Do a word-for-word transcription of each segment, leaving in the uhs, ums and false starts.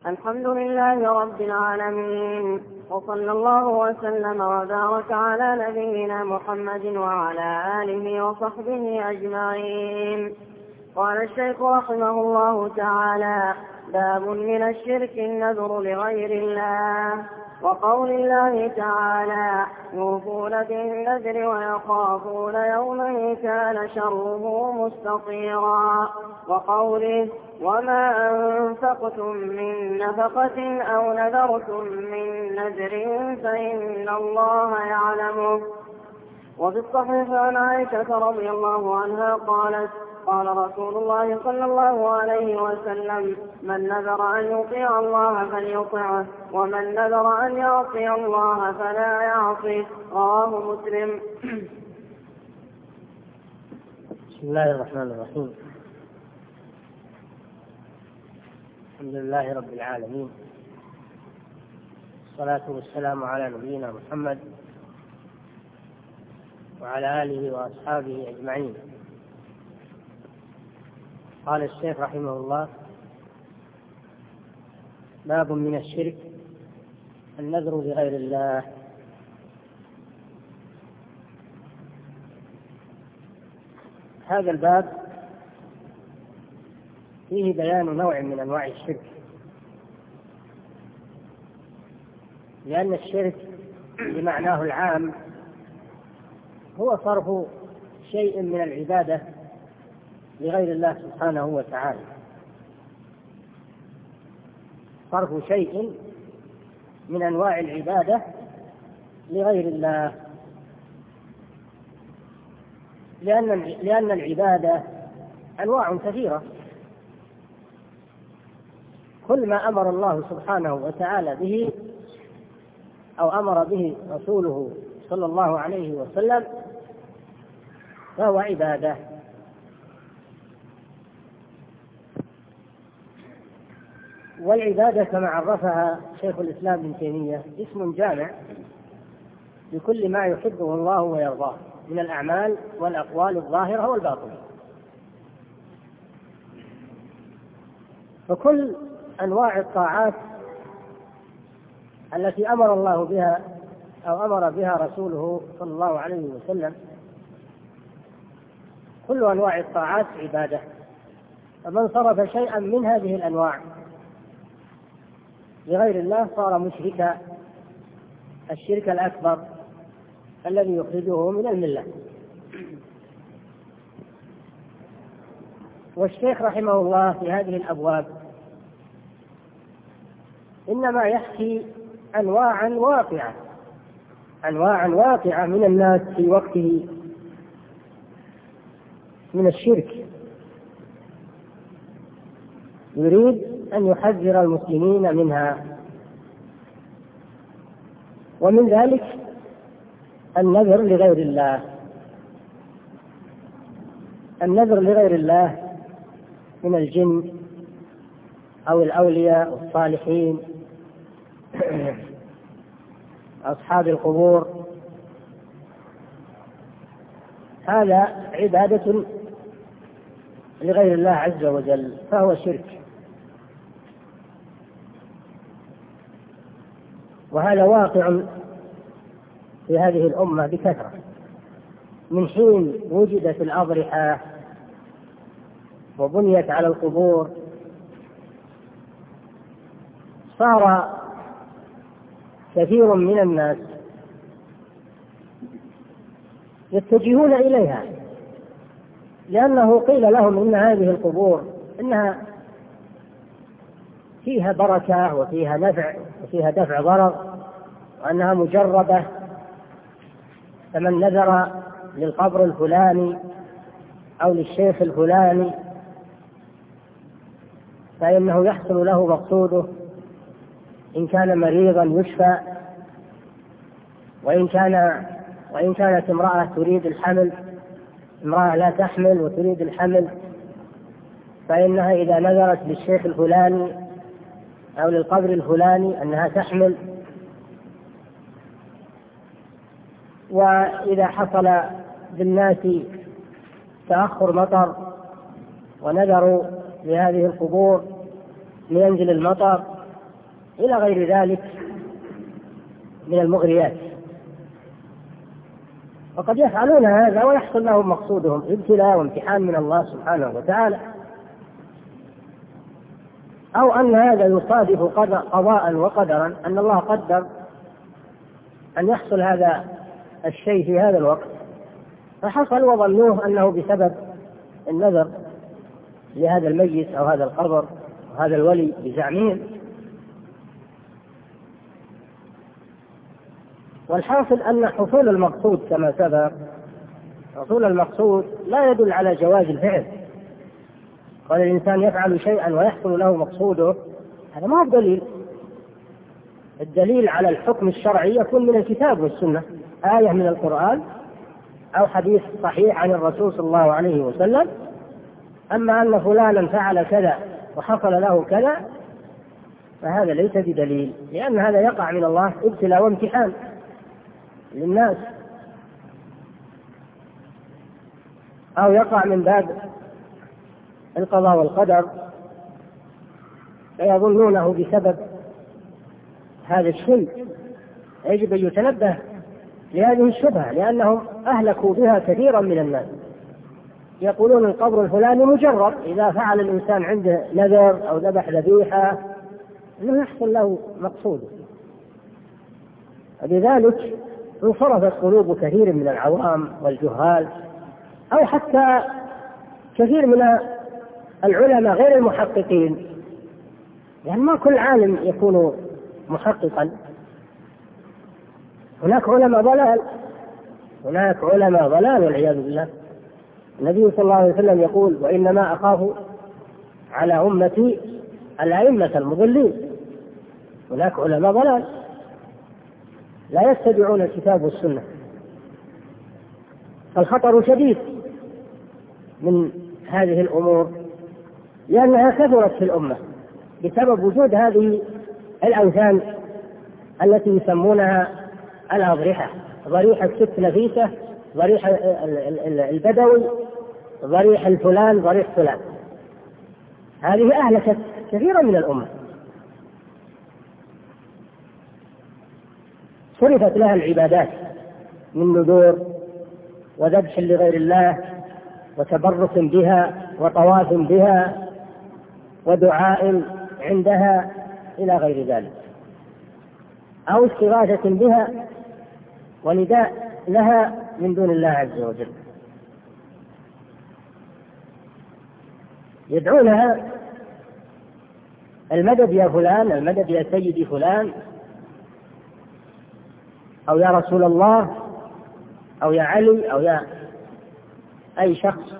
الحمد لله رب العالمين، وصلى الله وسلم وبارك على نبينا محمد وعلى آله وصحبه أجمعين. قال الشيخ رحمه الله تعالى: باب من الشرك النذر لغير الله. وقول الله تعالى: يوفون بالنذر ويخافون يوما كان شره مستطيرا. وقوله: وما أنفقتم من نفقة أو نذرتم من نذر فإن الله يعلمه. وفي الصحيح عن عائشة رضي الله عنها قالت: قال رسول الله صلى الله عليه وسلم: من نذر أن يطيع الله فليطعه، ومن نذر أن يعصي الله فلا يعصيه. رواه مسلم. بسم الله الرحمن الرحيم. الحمد لله رب العالمين، الصلاة والسلام على نبينا محمد وعلى آله وأصحابه أجمعين. قال الشيخ رحمه الله: باب من الشرك النذر لغير الله. هذا الباب فيه بيان نوع من أنواع الشرك، لأن الشرك بمعناه العام هو صرف شيء من العبادة لغير الله سبحانه وتعالى، صرف شيء من أنواع العبادة لغير الله، لأن لأن العبادة أنواع كثيرة. كل ما أمر الله سبحانه وتعالى به أو أمر به رسوله صلى الله عليه وسلم فهو عبادة. والعبادة كما عرفها شيخ الإسلام ابن تيمية اسم جامع لكل ما يحبه الله ويرضاه من الأعمال والأقوال الظاهرة والباطنة. فكل أنواع الطاعات التي أمر الله بها أو أمر بها رسوله صلى الله عليه وسلم، كل أنواع الطاعات عبادة. فمن صرف شيئا من هذه الأنواع لغير الله صار مشركا، الشرك الأكبر الذي يخرجه من الملة. والشيخ رحمه الله في هذه الأبواب إنما يحكي أنواعا واقعة أنواعا واقعة من الناس في وقته من الشرك، يريد أن يحذر المسلمين منها. ومن ذلك النذر لغير الله. النذر لغير الله من الجن أو الأولياء والصالحين أصحاب القبور، هذا عبادة لغير الله عز وجل، فهو شرك. وهذا واقع في هذه الأمة بكثرة، من حين وجدت الأضرحة وبنيت على القبور صار كثير من الناس يتجهون إليها، لأنه قيل لهم إن هذه القبور إنها فيها بركة وفيها نفع وفيها دفع ضرر، وأنها مجربة، فمن نذر للقبر الفلاني أو للشيخ الفلاني فإنه يحصل له مقصوده، إن كان مريضا يشفى، وإن كان وإن كانت امرأة تريد الحمل، امرأة لا تحمل وتريد الحمل، فإنها إذا نذرت للشيخ الفلاني أو للقبر الفلاني أنها تحمل. وإذا حصل بالناس تأخر مطر ونذروا لهذه القبور لينزل المطر، إلى غير ذلك من المغريات. وقد يفعلون هذا ويحصل لهم مقصودهم ابتلاء وامتحان من الله سبحانه وتعالى، أو أن هذا يصادف قضاء وقدرا، أن الله قدر أن يحصل هذا الشيء في هذا الوقت فحصل، وظنوه أنه بسبب النذر لهذا الميت أو هذا القبر وهذا الولي بزعمهم. والحاصل أن حصول المقصود كما سبق، حصول المقصود لا يدل على جواز الفعل. قال الإنسان يفعل شيئا ويحصل له مقصوده، هذا ما هو دليل. الدليل على الحكم الشرعي يكون من الكتاب والسنة، آية من القرآن أو حديث صحيح عن الرسول صلى الله عليه وسلم. أما أن فلانا فعل كذا وحصل له كذا فهذا ليس بدليل، لأن هذا يقع من الله ابتلاء وامتحان للناس، أو يقع من باب القضاء والقدر فيظنونه بسبب هذا الشيء. يجب أن يتنبه لهذه الشبهة، لأنهم أهلكوا بها كثيرا من الناس. يقولون القبر الفلاني مجرد، إذا فعل الإنسان عنده نذر أو ذبح ذبيحة أنه يحصل له مقصوده. لذلك انصرفت قلوب كثير من العوام والجهال، أو حتى كثير من العلماء غير المحققين، يعني ما كل عالم يكون محققا. هناك علماء ضلال، هناك علماء ضلال والعياذ بالله. النبي صلى الله عليه وسلم يقول: وإنما أخاف على أمتي الأئمة المضلين. هناك علماء ضلال لا يتبعون الكتاب والسنة، فالخطر شديد من هذه الأمور، لأنها كثرت في الأمة بسبب وجود هذه الأوثان التي يسمونها الأضرحة، ضريح الست نفيسة، ضريح البدوي، ضريح الفلان، ضريح فلان. هذه أهلكت كثيرا من الأمة، صرفت لها العبادات من نذور وذبح لغير الله وتبرك بها وطواف بها ودعاء عندها إلى غير ذلك، أو استغاثة بها ونداء لها من دون الله عز وجل. يدعونها المدد يا فلان، المدد يا سيدي فلان، أو يا رسول الله، أو يا علي، أو يا أي شخص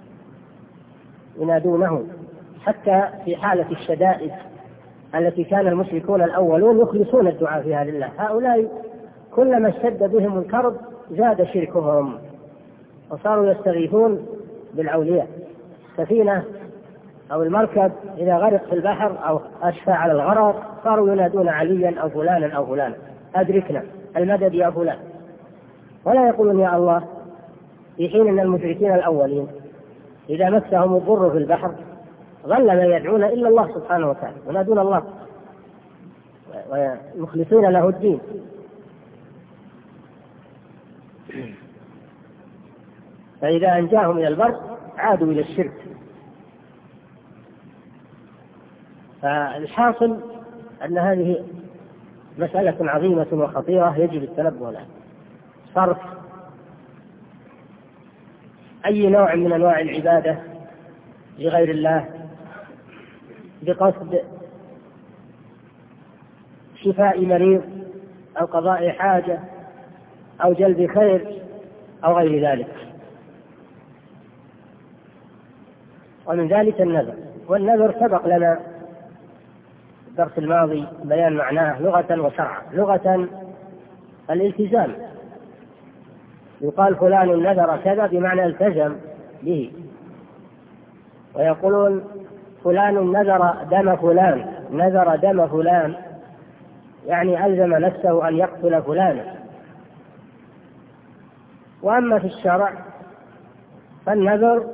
ينادونه. حتى في حالة الشدائد التي كان المشركون الأولون يخلصون الدعاء فيها لله، هؤلاء كلما اشتد بهم الكرب زاد شركهم وصاروا يستغيثون بالأولياء. السفينة أو المركب إذا غرق في البحر أو أشفى على الغرق صاروا ينادون عليا أو فلانا أو فلانا: أدركنا، المدد يا فلان. ولا يقولون يا الله، في حين أن المشركين الأولين إذا مسهم الضر في البحر ظل لا يدعون إلا الله سبحانه وتعالى، ينادون الله ويخلصون له الدين. فإذا أنجاهم من البر عادوا إلى الشرك. فالحاصل أن هذه مسألة عظيمة وخطيرة يجب التنبه لها. صرف أي نوع من أنواع العبادة لغير الله بقصد شفاء مريض أو قضاء حاجة أو جلب خير أو غير ذلك. ومن ذلك النذر، والنذر سبق لنا الدرس الماضي بيان معناه لغة وشرعا. لغة الالتزام، يقال فلان نذر كذا بمعنى التزم به، ويقولون فلان نذر دم فلان، نذر دم فلان يعني ألزم نفسه أن يقتل فلانا. وأما في الشرع فالنذر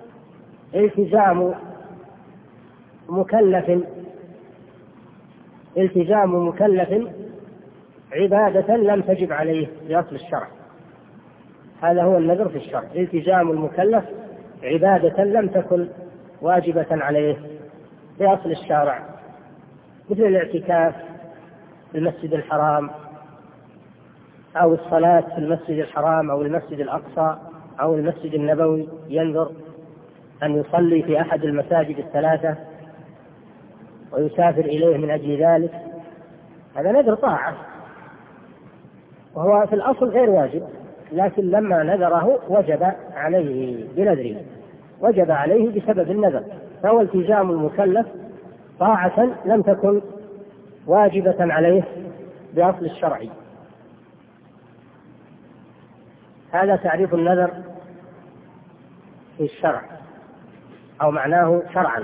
التزام مكلف التزام مكلف عبادة لم تجب عليه بأصل الشرع. هذا هو النذر في الشرع، التزام المكلف عبادة لم تكن واجبة عليه بأصل الشرع، مثل الاعتكاف في المسجد الحرام، أو الصلاة في المسجد الحرام أو المسجد الأقصى أو المسجد النبوي، ينذر أن يصلي في أحد المساجد الثلاثة ويسافر إليه من أجل ذلك. هذا نذر طاعة، وهو في الأصل غير واجب، لكن لما نذره وجب عليه بنذره، وجب عليه بسبب النذر، فهو التزام المكلف طاعة لم تكن واجبة عليه بأصل الشرعي. هذا تعريف النذر في الشرع أو معناه شرعا.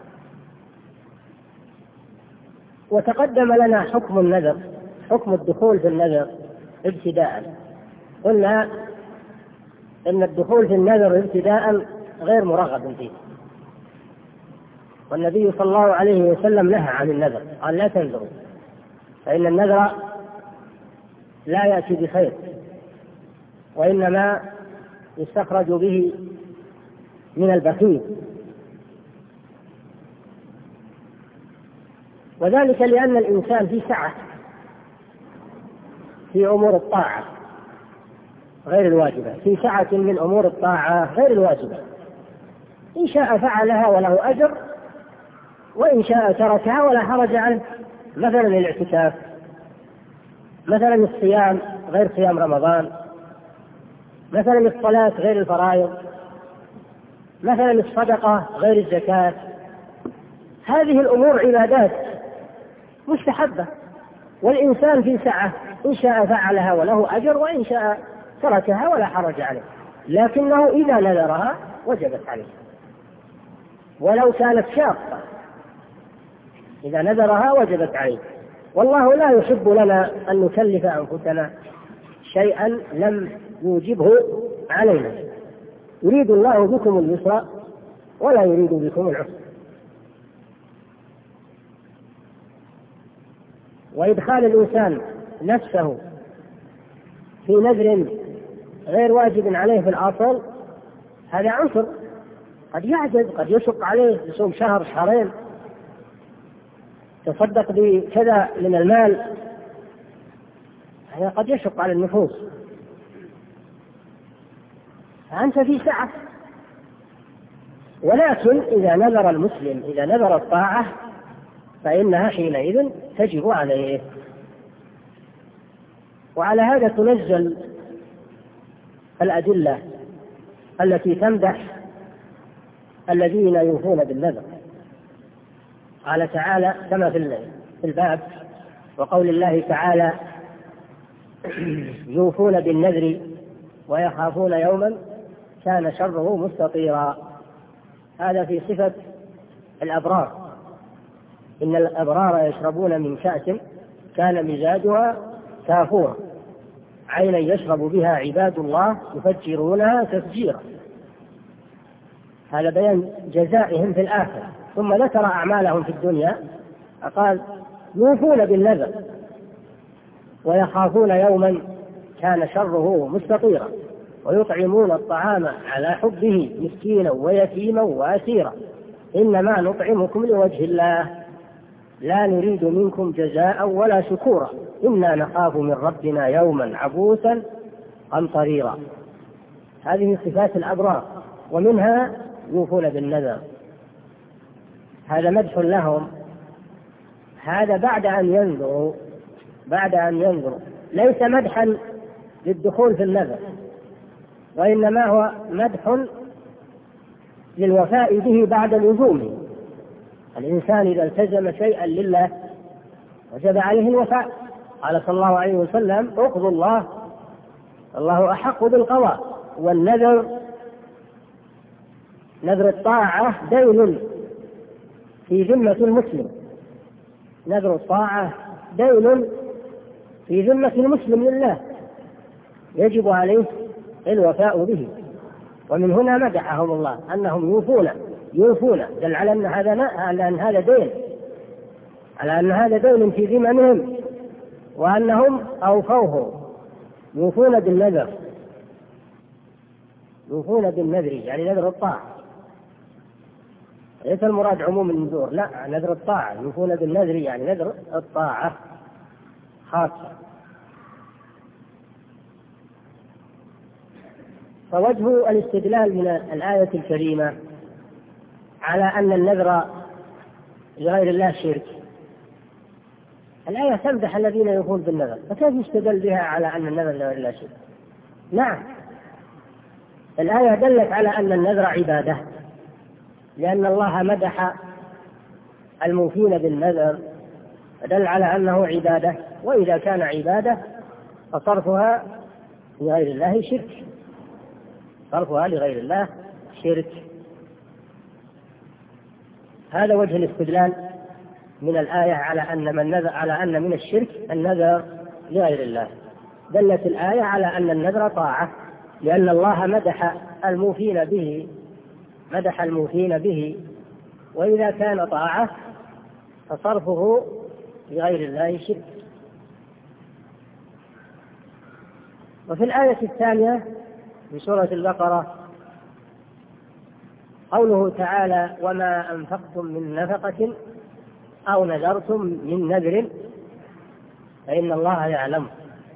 وتقدم لنا حكم النذر، حكم الدخول في النذر ابتداء. قلنا إن الدخول في النذر ابتداء غير مرغب فيه، والنبي صلى الله عليه وسلم نهى عن النذر، قال لا تنذروا فإن النذر لا يأتي بخير، وإنما يستخرج به من البخيل، وذلك لأن الإنسان في سعة في أمور الطاعة غير الواجبة، في سعة من أمور الطاعة غير الواجبة، إن شاء فعلها وله أجر، وإن شاء تركها ولا حرج عنه. مثلا الاعتكاف، مثلا الصيام غير صيام رمضان، مثلا الصلاة غير الفرائض، مثلا الصدقة غير الزكاة. هذه الأمور عبادات مستحبة، والإنسان في سعة، إن شاء فعلها وله أجر، وإن شاء تركها ولا حرج عليه، لكنه إذا نذرها وجبت عليه ولو كانت شاقة، إذا نذرها وجبت عليه. والله لا يحب لنا أن نكلف أنفسنا شيئا لم يوجبه علينا، يريد الله بكم اليسر ولا يريد بكم العسر. وإدخال الإنسان نفسه في نذر غير واجب عليه في الأصل هذا عنصر، قد يعجز، قد يشق عليه يصوم شهر شهرين، تصدق بكذا من المال، هذا قد يشق على النفوس، فأنت في سعة. ولكن إذا نذر المسلم، إذا نذر الطاعة فإنها حينئذ تجب عليه. وعلى هذا تنزل الأدلة التي تمدح الذين يوفون بالنذر. قال تعالى كما في الباب: وقول الله تعالى: يوفون بالنذر ويخافون يوما كان شره مستطيرا. هذا في صفة الأبرار: إن الأبرار يشربون من كأس كان مزاجها كافورا عينا يشرب بها عباد الله يفجرونها تفجيرا. هذا بيان جزائهم في الآخرة. ثم ذكر أعمالهم في الدنيا فقال: يوفون بالنذر ويخافون يوما كان شره مستطيرا ويطعمون الطعام على حبه مسكينا ويتيما وأسيرا إنما نطعمكم لوجه الله لا نريد منكم جزاء ولا شكورا إنا نخاف من ربنا يوما عبوسا قمطريرا. هذه صفات الأبرار، ومنها يوفون بالنذر. هذا مدح لهم، هذا بعد أن ينذروا، بعد أن ينذروا، ليس مدحا للدخول في النذر، وإنما هو مدح للوفاء به بعد لزومه. الإنسان إذا التزم شيئا لله وجب عليه الوفاء. قال صلى الله عليه وسلم: اقضوا الله، الله أحق بالقضاء. والنذر، نذر الطاعة دين في ذمة المسلم، نذر الطاعة دين في ذمة المسلم لله يجب عليه الوفاء به. ومن هنا مدحهم الله أنهم يوفون يوفون دل على أن هذا أن هذا دين، على أن هذا دين في ذممهم وأنهم أوفوه، يوفون بالنذر، يوفون بالنذر يعني نذر الطاعة، ليس المراد عموم النذور، لا، نذر الطاعة، يوفون بالنذر يعني نذر الطاعة خاصة. فوجه الاستدلال من الآية الكريمة على أن النذر لغير الله شرك، الآية تمدح الذين يوفون بالنذر، فكيف يستدل بها على أن النذر لغير الله شرك؟ نعم، الآية دلت على أن النذر عبادة، لأن الله مدح الموفين بالنذر، دل على أنه عبادة، وإذا كان عبادة فصرفها لغير الله شرك، صرفها لغير الله شرك. هذا وجه الاستدلال من الآية على أن من نذر، على أن من الشرك النذر لغير الله. دلت الآية على أن النذر طاعة، لأن الله مدح الموفين به، مدح الموفين به، وإذا كان طاعة فصرفه لغير الله شرك. وفي الآية الثانية في سورة البقرة قوله تعالى: وما أنفقتم من نفقة أو نذرتم من نذر فإن الله يعلم،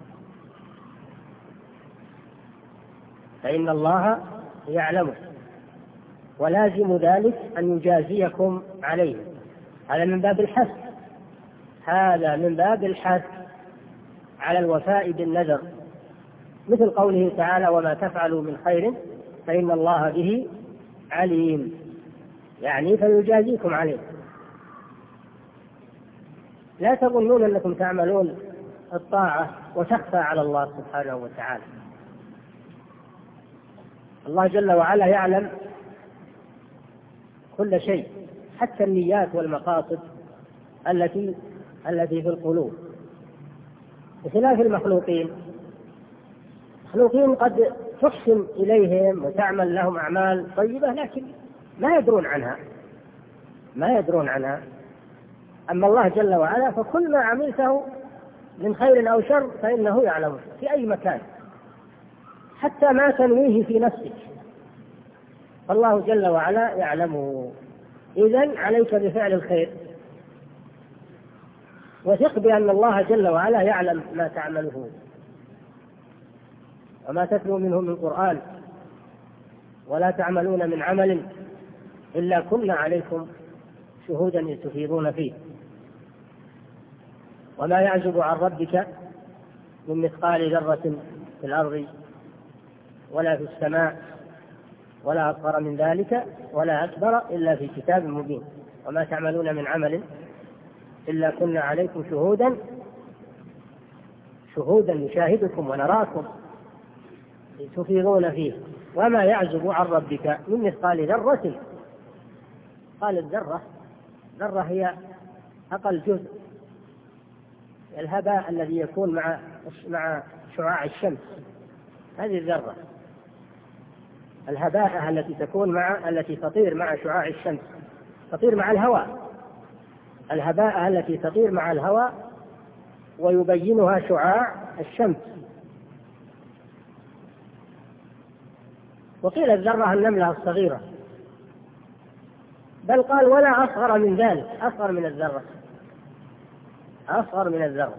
فإن الله يعلم، ولازم ذلك أن يجازيكم عليه. هذا من باب الحث، هذا من باب الحث على الوفاء بالنذر، مثل قوله تعالى: وما تفعلوا من خير فإن الله به عليم، يعني فيجازيكم عليه. لا تظنون أنكم تعملون الطاعة وتخفى على الله سبحانه وتعالى. الله جل وعلا يعلم كل شيء، حتى النيات والمقاصد التي التي في القلوب، بخلاف المخلوقين. المخلوقين قد تحسن إليهم وتعمل لهم أعمال طيبة لكن ما يدرون عنها، ما يدرون عنها. أما الله جل وعلا فكل ما عملته من خير أو شر فإنه يعلمه في أي مكان، حتى ما تنويه في نفسك فالله جل وعلا يعلمه. إذن عليك بفعل الخير، وثق بأن الله جل وعلا يعلم ما تعمله. وما تتلو منه من قرآن ولا تعملون من عمل إلا كنا عليكم شهودا تفيضون فيه. وما يعزب عن ربك من مثقال ذرة في الأرض ولا في السماء ولا أصغر من ذلك ولا أكبر إلا في كتاب مبين. وما تعملون من عمل إلا كنا عليكم شهودا شهودا نشاهدكم ونراكم تفيضون فيه. وما يعزب عن ربك من مثقال ذرة، قال الذرة، ذرة هي أقل جزء، الهباء الذي يكون مع مع شعاع الشمس، هذه الذرة، الهباء التي تكون مع التي تطير مع شعاع الشمس، تطير مع الهواء، الهباء التي تطير مع الهواء ويبينها شعاع الشمس. وقيل الذرة النملة الصغيرة، بل قال ولا أصغر من ذلك، أصغر من الذرة، أصغر من الذرة.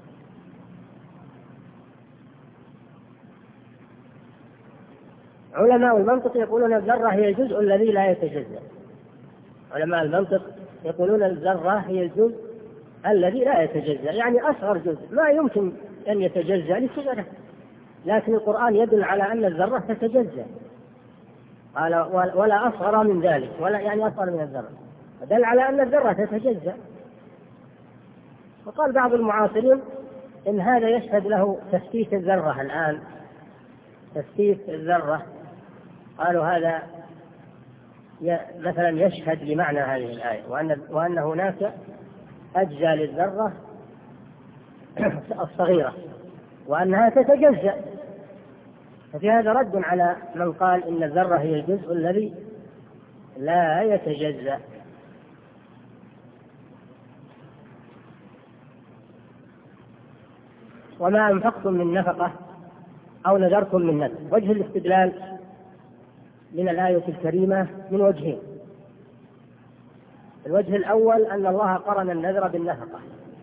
علماء المنطق يقولون الذرة هي الجزء الذي لا يتجزأ، علماء المنطق يقولون الذرة هي الجزء الذي لا يتجزأ، يعني أصغر جزء ما يمكن أن يتجزأ لصغره، لكن القرآن يدل على أن الذرة تتجزأ، قال ولا أصغر من ذلك، ولا يعني أصغر من الذرة، دل على أن الذرة تتجزأ. وقال بعض المعاصرين إن هذا يشهد له تفتيت الذرة الآن، تفتيت الذرة، قالوا هذا مثلا يشهد لمعنى هذه الآية، وأن, وأن هناك أجزاء للذرة الصغيرة وأنها تتجزأ. ففي هذا رد على من قال إن الذرة هي الجزء الذي لا يتجزأ. وما أنفقتم من نفقة أو نذرتم من نذر. وجه الاستدلال من الآية الكريمة من وجهين. الوجه الأول أن الله قرن النذر بالنفقة،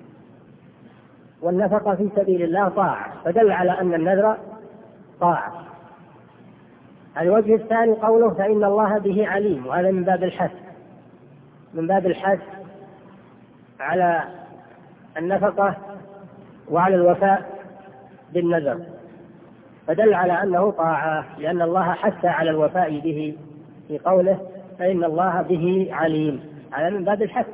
والنفقة في سبيل الله طاعة، فدل على أن النذر طاعة. الوجه الثاني قوله فإن الله به عليم، وهذا من باب الحث من باب الحث على النفقة وعلى الوفاء بالنذر، فدل على أنه طاعة، لأن الله حث على الوفاء به في قوله فإن الله به عليم، على من باب الحث.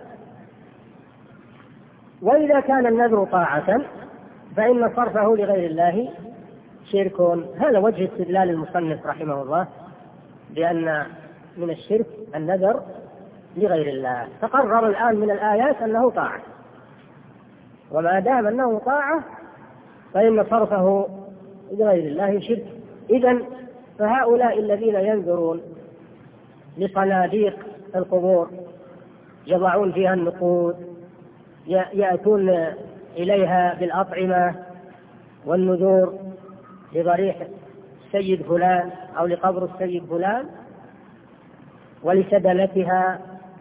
وإذا كان النذر طاعة فإن صرفه لغير الله شرك. هذا وجه استدلال المصنف رحمه الله، بأن من الشرك النذر لغير الله. تقرر الآن من الآيات أنه طاعة، وما دام أنه طاعة فإن صرفه لغير الله شرك. إذن فهؤلاء الذين ينذرون لصناديق القبور يضعون فيها النقود، يأتون إليها بالأطعمة والنذور لضريح السيد فلان أو لقبر السيد فلان ولسدنتها،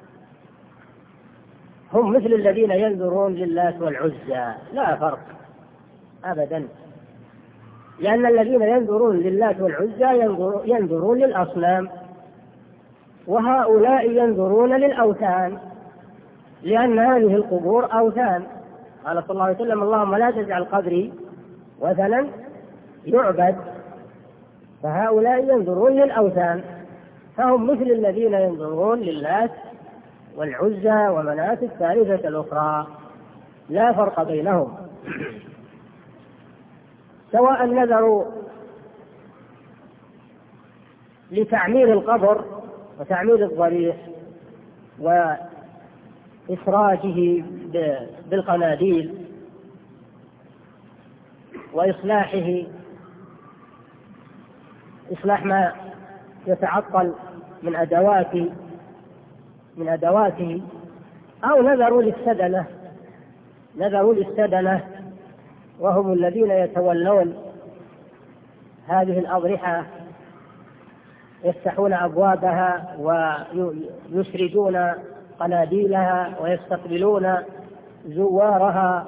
هم مثل الذين ينذرون للات والعزى، لا فرق أبدا، لأن الذين ينذرون للات والعزى ينذرون للأصنام، وهؤلاء ينذرون للأوثان، لأن هذه القبور أوثان. قال صلى الله عليه وسلم اللهم لا تجعل قبري وثنا يعبد. فهؤلاء ينذرون للأوثان، فهم مثل الذين ينذرون للات والعزى ومناة الثالثة الأخرى، لا فرق بينهم، سواء نذروا لتعمير القبر وتعمير الضريح وإسراجه بالقناديل وإصلاحه، إصلاح ما يتعطل من أدواته من أدواته أو نذروا للسدنة نذروا للسدنة وهم الذين يتولون هذه الأضرحة، يفتحون أبوابها ويسردون قناديلها ويستقبلون زوارها.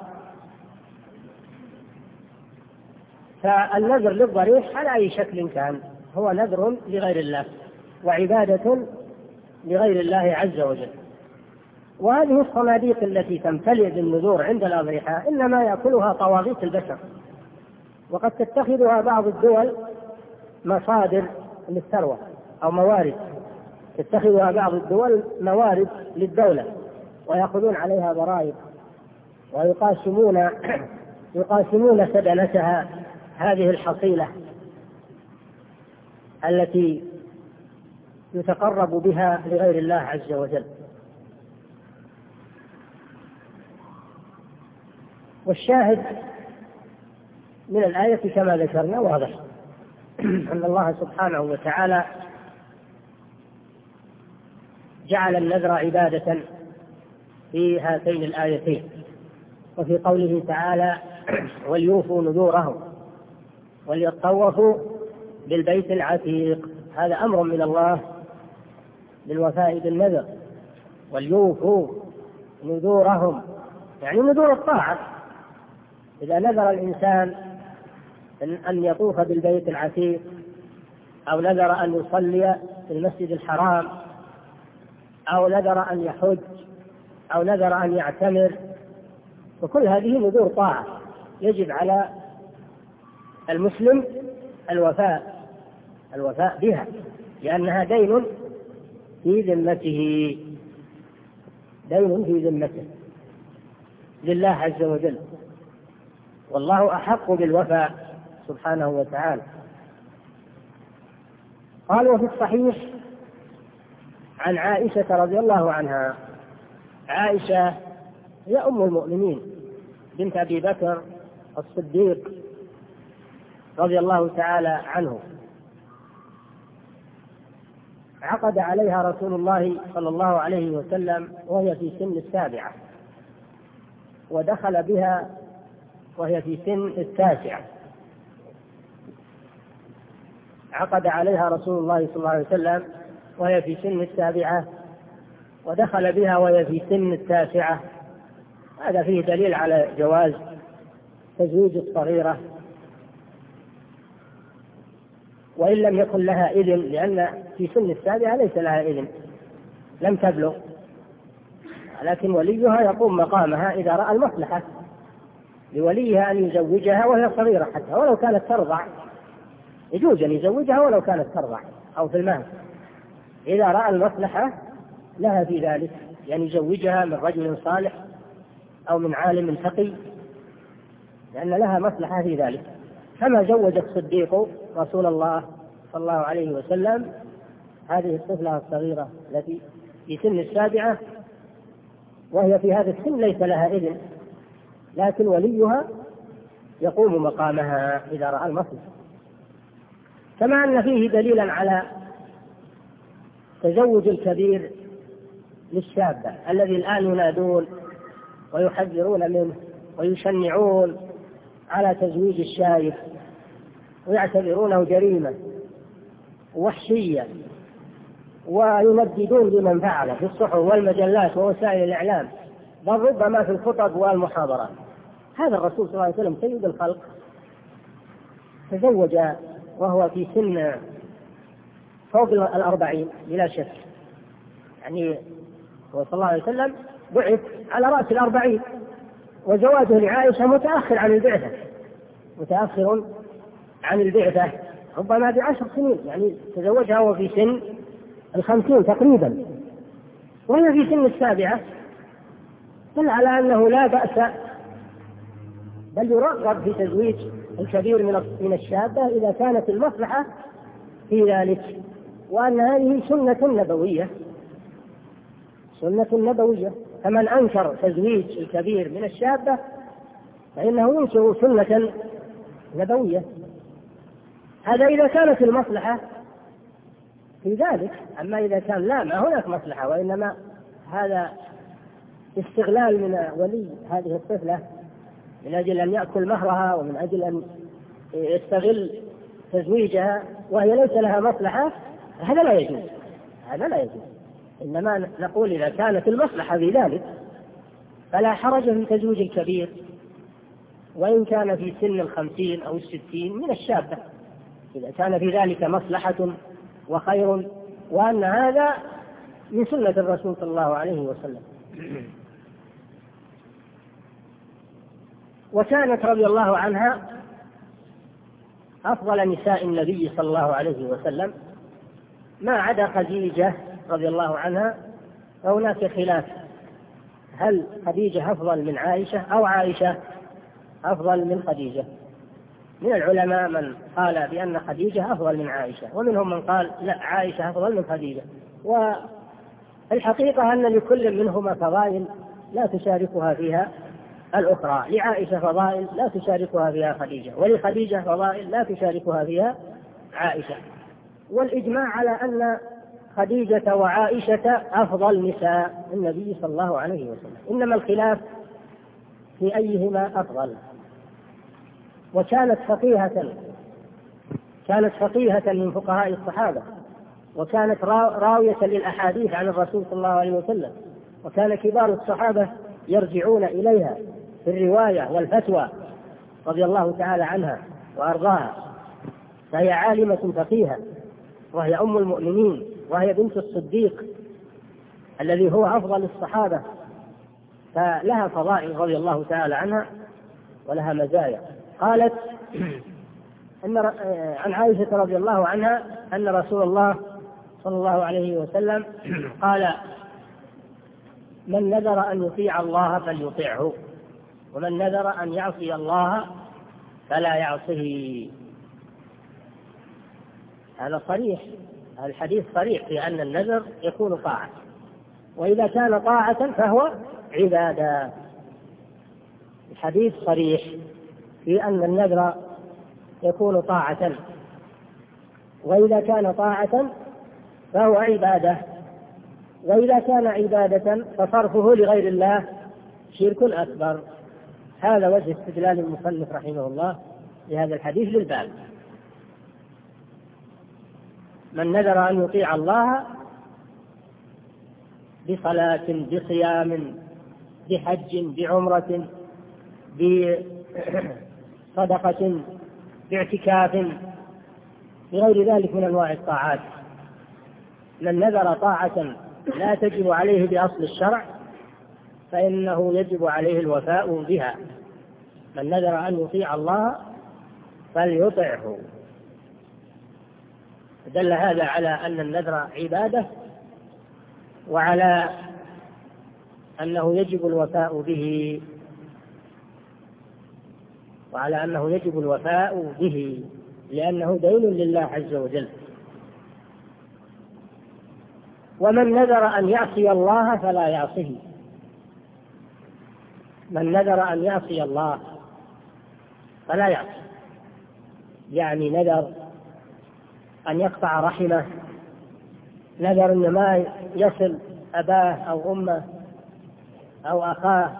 فالنذر للضريح على أي شكل كان هو نذر لغير الله وعبادة لغير الله عز وجل. وهذه الصناديق التي تمتلئ بالنذور عند الأضرحة إنما يأكلها طواغيت البشر، وقد تتخذها بعض الدول مصادر للثروة أو موارد، تتخذها بعض الدول موارد للدولة ويأخذون عليها ضرائب ويقاسمون يقاسمون سدنتها، هذه الحصيلة التي يتقرب بها لغير الله عز وجل. والشاهد من الآية كما ذكرنا واضح أن الله سبحانه وتعالى جعل النذر عبادة في هاتين الآيتين، وفي قوله تعالى وليوفوا نذورهم وليطوفوا بالبيت العتيق، هذا أمر من الله بالوفاء بالنذر. وليوفوا نذورهم يعني نذور الطاعة. إذا نذر الإنسان أن يطوف بالبيت العتيق أو نذر أن يصلي في المسجد الحرام أو نذر أن يحج أو نذر أن يعتمر، وكل هذه نذور طاعة يجب على المسلم الوفاء الوفاء بها، لأنها دين في ذمته دين في ذمته لله عز وجل، والله أحق بالوفاء سبحانه وتعالى. قال وفي الصحيح عن عائشة رضي الله عنها، عائشة هي أم المؤمنين بنت أبي بكر الصديق رضي الله تعالى عنه، عقد عليها رسول الله صلى الله عليه وسلم وهي في سن السابعة، ودخل بها وهي في سن التاسعة، عقد عليها رسول الله صلى الله عليه وسلم وهي في سن السابعة، ودخل بها وهي في سن التاسعة. هذا فيه دليل على جواز تزويج الصغيرة وإن لم يكن لها إذن، لأن في سن السابعة ليس لها إذن، لم تبلغ، لكن وليها يقوم مقامها إذا رأى المصلحة لوليها أن يزوجها وهي صغيرة، حتى ولو كانت ترضع يجوز أن يزوجها ولو كانت ترضع أو في المهد، إذا رأى المصلحة لها في ذلك، يعني يزوجها من رجل صالح أو من عالم تقي، لأن لها مصلحة في ذلك. كما زوج الصديق رسول الله صلى الله عليه وسلم هذه الطفلة الصغيرة التي في سن السابعة، وهي في هذا السن ليس لها إذن، لكن وليها يقوم مقامها إذا رأى المصلحة. كما أن فيه دليلا على تزوج الكبير للشابة الذي الآن ينادون ويحذرون منه ويشنعون على تزويج الشايب ويعتبرونه جريمة وحشية، وينددون بمن فعله في الصحف والمجلات ووسائل الإعلام، بل ربما في الخطب والمحاضرات. هذا الرسول صلى الله عليه وسلم سيد الخلق تزوج وهو في سن فوق الأربعين بلا شك، يعني هو صلى الله عليه وسلم بعث على رأس الأربعين، وزواجه لعائشة متأخر عن البعثة متأخر عن البعثة ربما بعشر سنين، يعني تزوجها وهو في سن الخمسين تقريبا وهي في سن السابعة، دل على أنه لا بأس بل يرغب في تزويج الكبير من الشابة إذا كانت المصلحة في ذلك، وأن هذه سنة نبوية سنة نبوية. فمن أنكر تزويج الكبير من الشابة فإنه ينكر سنة نبوية. هذا إذا كانت المصلحة في ذلك، أما إذا كان لا ما هناك مصلحة وإنما هذا استغلال من ولي هذه الطفلة من أجل أن يأكل مهرها ومن أجل أن يستغل تزويجها وهي ليس لها مصلحة، هذا لا يجوز هذا لا يجوز إنما نقول إذا كانت المصلحة في ذلك فلا حرج في تزويج الكبير وإن كان في سن الخمسين أو الستين من الشابة، إذا كان في ذلك مصلحة وخير، وأن هذا من سنة الرسول صلى الله عليه وسلم. وكانت رضي الله عنها أفضل نساء النبي صلى الله عليه وسلم ما عدا خديجة رضي الله عنها، فهناك خلاف هل خديجة أفضل من عائشة أو عائشة أفضل من خديجة. من العلماء من قال بأن خديجة أفضل من عائشة، ومنهم من قال لا عائشة أفضل من خديجة. والحقيقة أن لكل منهما فضائل لا تشاركها فيها الأخرى، لعائشة فضائل لا تشاركها فيها خديجة، ولخديجة فضائل لا تشاركها فيها عائشة. والإجماع على أن خديجة وعائشة أفضل نساء النبي صلى الله عليه وسلم، إنما الخلاف في أيهما أفضل. وكانت فقيهة كانت فقيهة من فقهاء الصحابة، وكانت راوية للأحاديث عن الرسول صلى الله عليه وسلم، وكان كبار الصحابة يرجعون إليها في الرواية والفتوى رضي الله تعالى عنها وأرضاها. فهي عالمة فقيهة، وهي أم المؤمنين، وهي بنت الصديق الذي هو أفضل الصحابة، فلها فضائل رضي الله تعالى عنها ولها مزايا. قالت أن عن عائشة رضي الله عنها أن رسول الله صلى الله عليه وسلم قال: من نذر أن يطيع الله فليطيعه، ومن نذر أن يعصي الله فلا يعصه. هذا صريح، الحديث صريح في أن النذر يكون طاعة، وإذا كان طاعة فهو عبادة. الحديث صريح في أن النذر يكون طاعة، وإذا كان طاعة فهو عبادة، وإذا كان عبادة فصرفه لغير الله شرك أكبر. هذا وجه استدلال المصنف رحمه الله لهذا الحديث للباب. من نذر أن يطيع الله بصلاة بصيام بحج بعمرة بصدقة باعتكاف بغير ذلك من أنواع الطاعات، من نذر طاعة لا تجب عليه بأصل الشرع فإنه يجب عليه الوفاء بها. من نذر أن يطيع الله فليطعه. دل هذا على أن النذر عبادة، وعلى أنه يجب الوفاء به وعلى أنه يجب الوفاء به لأنه دين لله عز وجل. ومن نذر أن يعصي الله فلا يعصيه. من نذر أن يعصي الله فلا يعصي، يعني نذر أن يقطع رحمه، نذر أن ما يصل أباه أو أمه أو أخاه،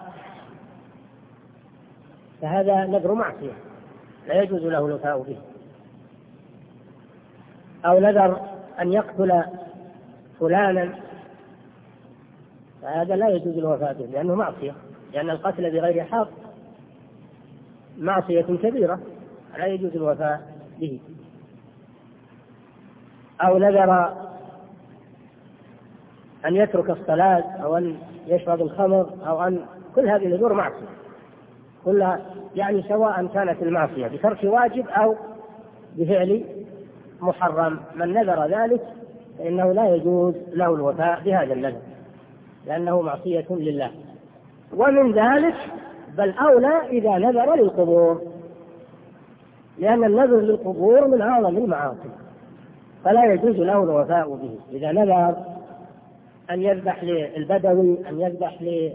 فهذا نذر معصية لا يجوز له الوفاء به. أو نذر أن يقتل فلانا فهذا لا يجوز الوفاء به لأنه معصية، لأن القتل بغير حق معصية كبيرة لا يجوز الوفاء به. أو نذر أن يترك الصلاة أو أن يشرب الخمر أو أن كل هذه النذور معصية كلها، يعني سواء كانت المعصية بترك واجب أو بفعل محرم. من نذر ذلك فإنه لا يجوز له الوفاء بهذا النذر لأنه معصية لله. ومن ذلك بل أولى إذا نذر للقبور، لأن النذر للقبور من أعظم المعاصي فلا يجوز له الوفاء به. إذا نذر أن يذبح للبدوي، أن يذبح ل...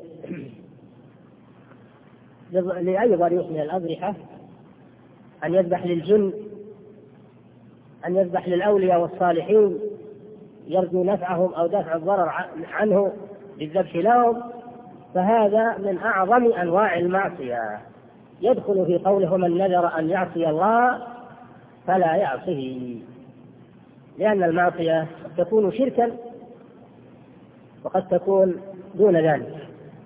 لأي ضريح من الأضرحة، أن يذبح للجن، أن يذبح للأولياء والصالحين يرجو نفعهم أو دفع الضرر عنه بالذبح لهم، فهذا من أعظم أنواع المعصية، يدخل في قوله من نذر أن يعصي الله فلا يعصيه، لأن المعصية تكون شركا وقد تكون دون ذلك.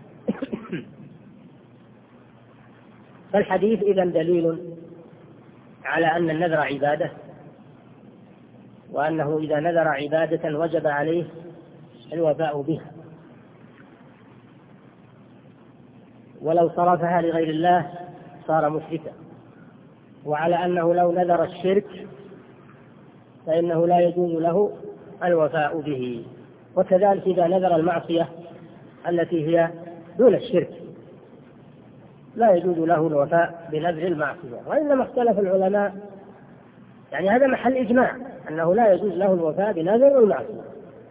فالحديث إذن دليل على أن النذر عبادة، وأنه إذا نذر عبادة وجب عليه الوفاء بها، ولو صرفها لغير الله صار مشركا، وعلى أنه لو نذر الشرك فإنه لا يجوز له الوفاء به. وكذلك إذا نذر المعصية التي هي دون الشرك لا يجوز له الوفاء بنذر المعصية. وإنما اختلف العلماء، يعني هذا محل إجماع أنه لا يجوز له الوفاء بنذر المعصية،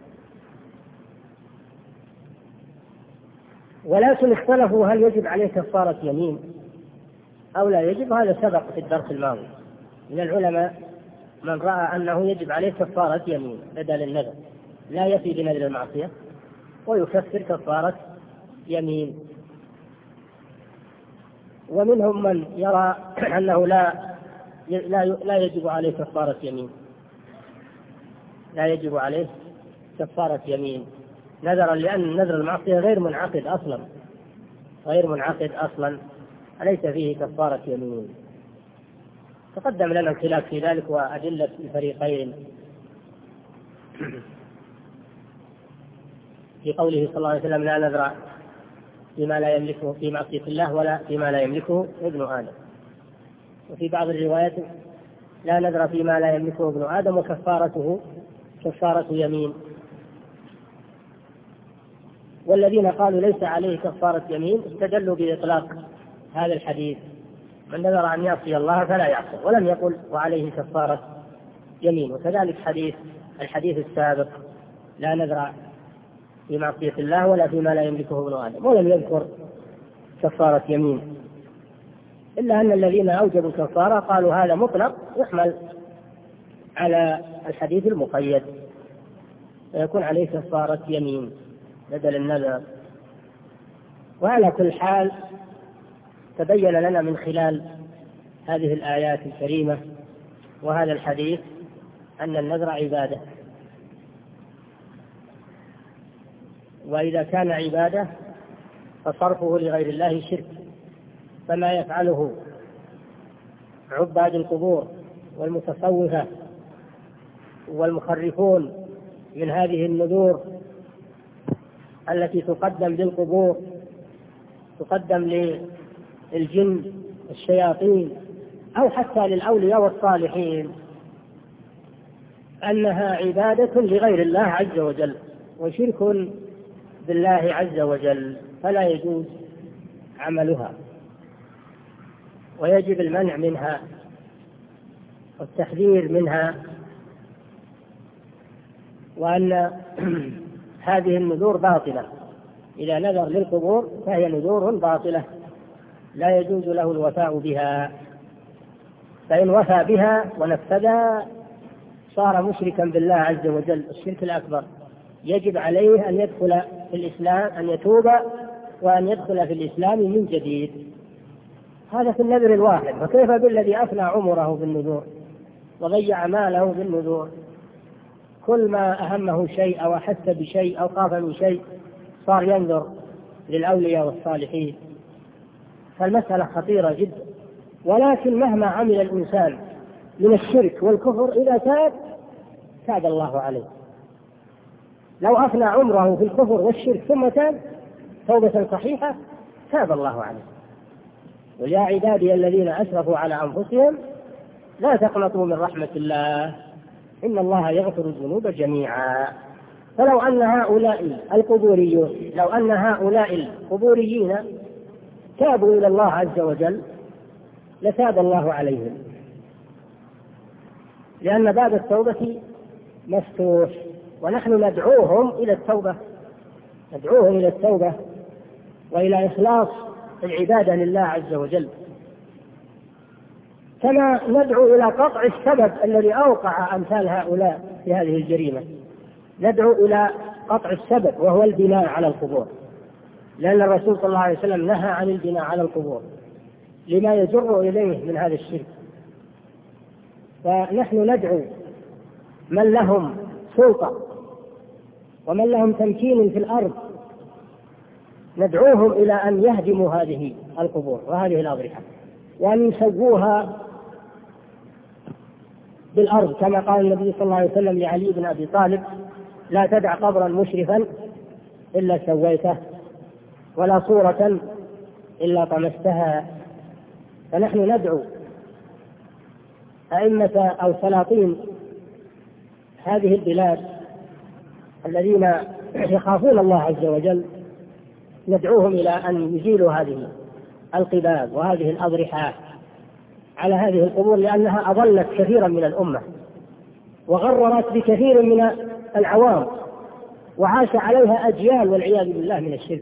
ولكن اختلفوا هل يجب عليه كفارة يمين أو لا يجب. هذا سبق في الدرس الماضي. من العلماء من رأى أنه يجب عليه كفارة يمين بدل النذر، لا يفي بنذر المعصية ويكفر كفارة يمين. ومنهم من يرى أنه لا لا لا يجب عليه كفارة يمين، لا يجب عليه كفارة يمين نذرا، لأن نذر المعصية غير منعقد أصلا، غير منعقد أصلا أليس فيه كفارة يمين. تقدم لنا الخلاف في ذلك وأدلة الفريقين في قوله صلى الله عليه وسلم لا نذر فيما لا يملكه في معصية الله ولا فيما لا يملكه ابن آدم، وفي بعض الروايات لا نذر فيما لا يملكه ابن آدم وكفارته كفارة يمين. والذين قالوا ليس عليه كفارة يمين استدلوا بإطلاق هذا الحديث من نذر أن يعصي الله فلا يعصي، ولم يقل وعليه كفارة يمين. وكذلك حديث الحديث السابق لا نذر في معصية الله ولا فيما لا يملكه ابن آدم، ولم يذكر كفارة يمين، إلا أن الذين أوجبوا الكفارة قالوا هذا مطلق يحمل على الحديث المقيد فيكون عليه كفارة يمين بدل النذر. وعلى كل حال تبين لنا من خلال هذه الآيات الكريمة وهذا الحديث أن النذر عبادة، وإذا كان عبادة فصرفه لغير الله شرك، فما يفعله عباد القبور والمتصوفة والمخرفون من هذه النذور التي تقدم للقبور، تقدم للجن الشياطين أو حتى للأولياء والصالحين، أنها عبادة لغير الله عز وجل وشرك بالله عز وجل، فلا يجوز عملها، ويجب المنع منها والتحذير منها، وأن هذه النذور باطلة. إذا نذر للقبور فهي نذور باطلة لا يجوز له الوفاء بها، فإن وفى بها ونفذها صار مشركا بالله عز وجل الشرك الأكبر. يجب عليه أن يدخل في الإسلام، أن يتوب وأن يدخل في الإسلام من جديد. هذا في النذر الواحد، وكيف بالذي أفنى عمره بالنذور وضيع ماله بالنذور؟ كل ما أهمه شيء أو أحس بشيء أو خاف من شيء صار ينذر للأولياء والصالحين. فالمسألة خطيرة جدا، ولكن مهما عمل الإنسان من الشرك والكفر إذا تاب تاب الله عليه. لو أفنى عمره في الكفر والشرك ثم تاب توبة صحيحة تاب الله عليه. ويا عبادي الذين أسرفوا على أنفسهم لا تقنطوا من رحمة الله إن الله يغفر الذنوب جميعا. فلو أن هؤلاء القبوريون لو أن هؤلاء القبوريين تابوا إلى الله عز وجل لتاب الله عليهم، لأن باب التوبة مفتوح، ونحن ندعوهم إلى التوبة، ندعوهم إلى التوبة وإلى إخلاص العبادة لله عز وجل، كما ندعو إلى قطع السبب الذي أوقع أمثال هؤلاء في هذه الجريمة. ندعو إلى قطع السبب وهو البناء على القبور، لأن الرسول صلى الله عليه وسلم نهى عن البناء على القبور لما يجر إليه من هذا الشرك. فنحن ندعو من لهم سلطة ومن لهم تمكين في الأرض، ندعوهم إلى أن يهدموا هذه القبور وهذه الأضرحة وأن يسووها بالأرض، كما قال النبي صلى الله عليه وسلم لعلي بن أبي طالب: لا تدع قبرا مشرفا إلا سويته ولا صورة إلا طمستها. فنحن ندعو أئمة أو سلاطين هذه البلاد الذين يخافون الله عز وجل، ندعوهم إلى أن يزيلوا هذه القباب وهذه الأضرحة على هذه القبور، لأنها أضلت كثيرا من الأمة وغررت بكثير من العوام وعاش عليها أجيال والعياذ بالله من الشرك.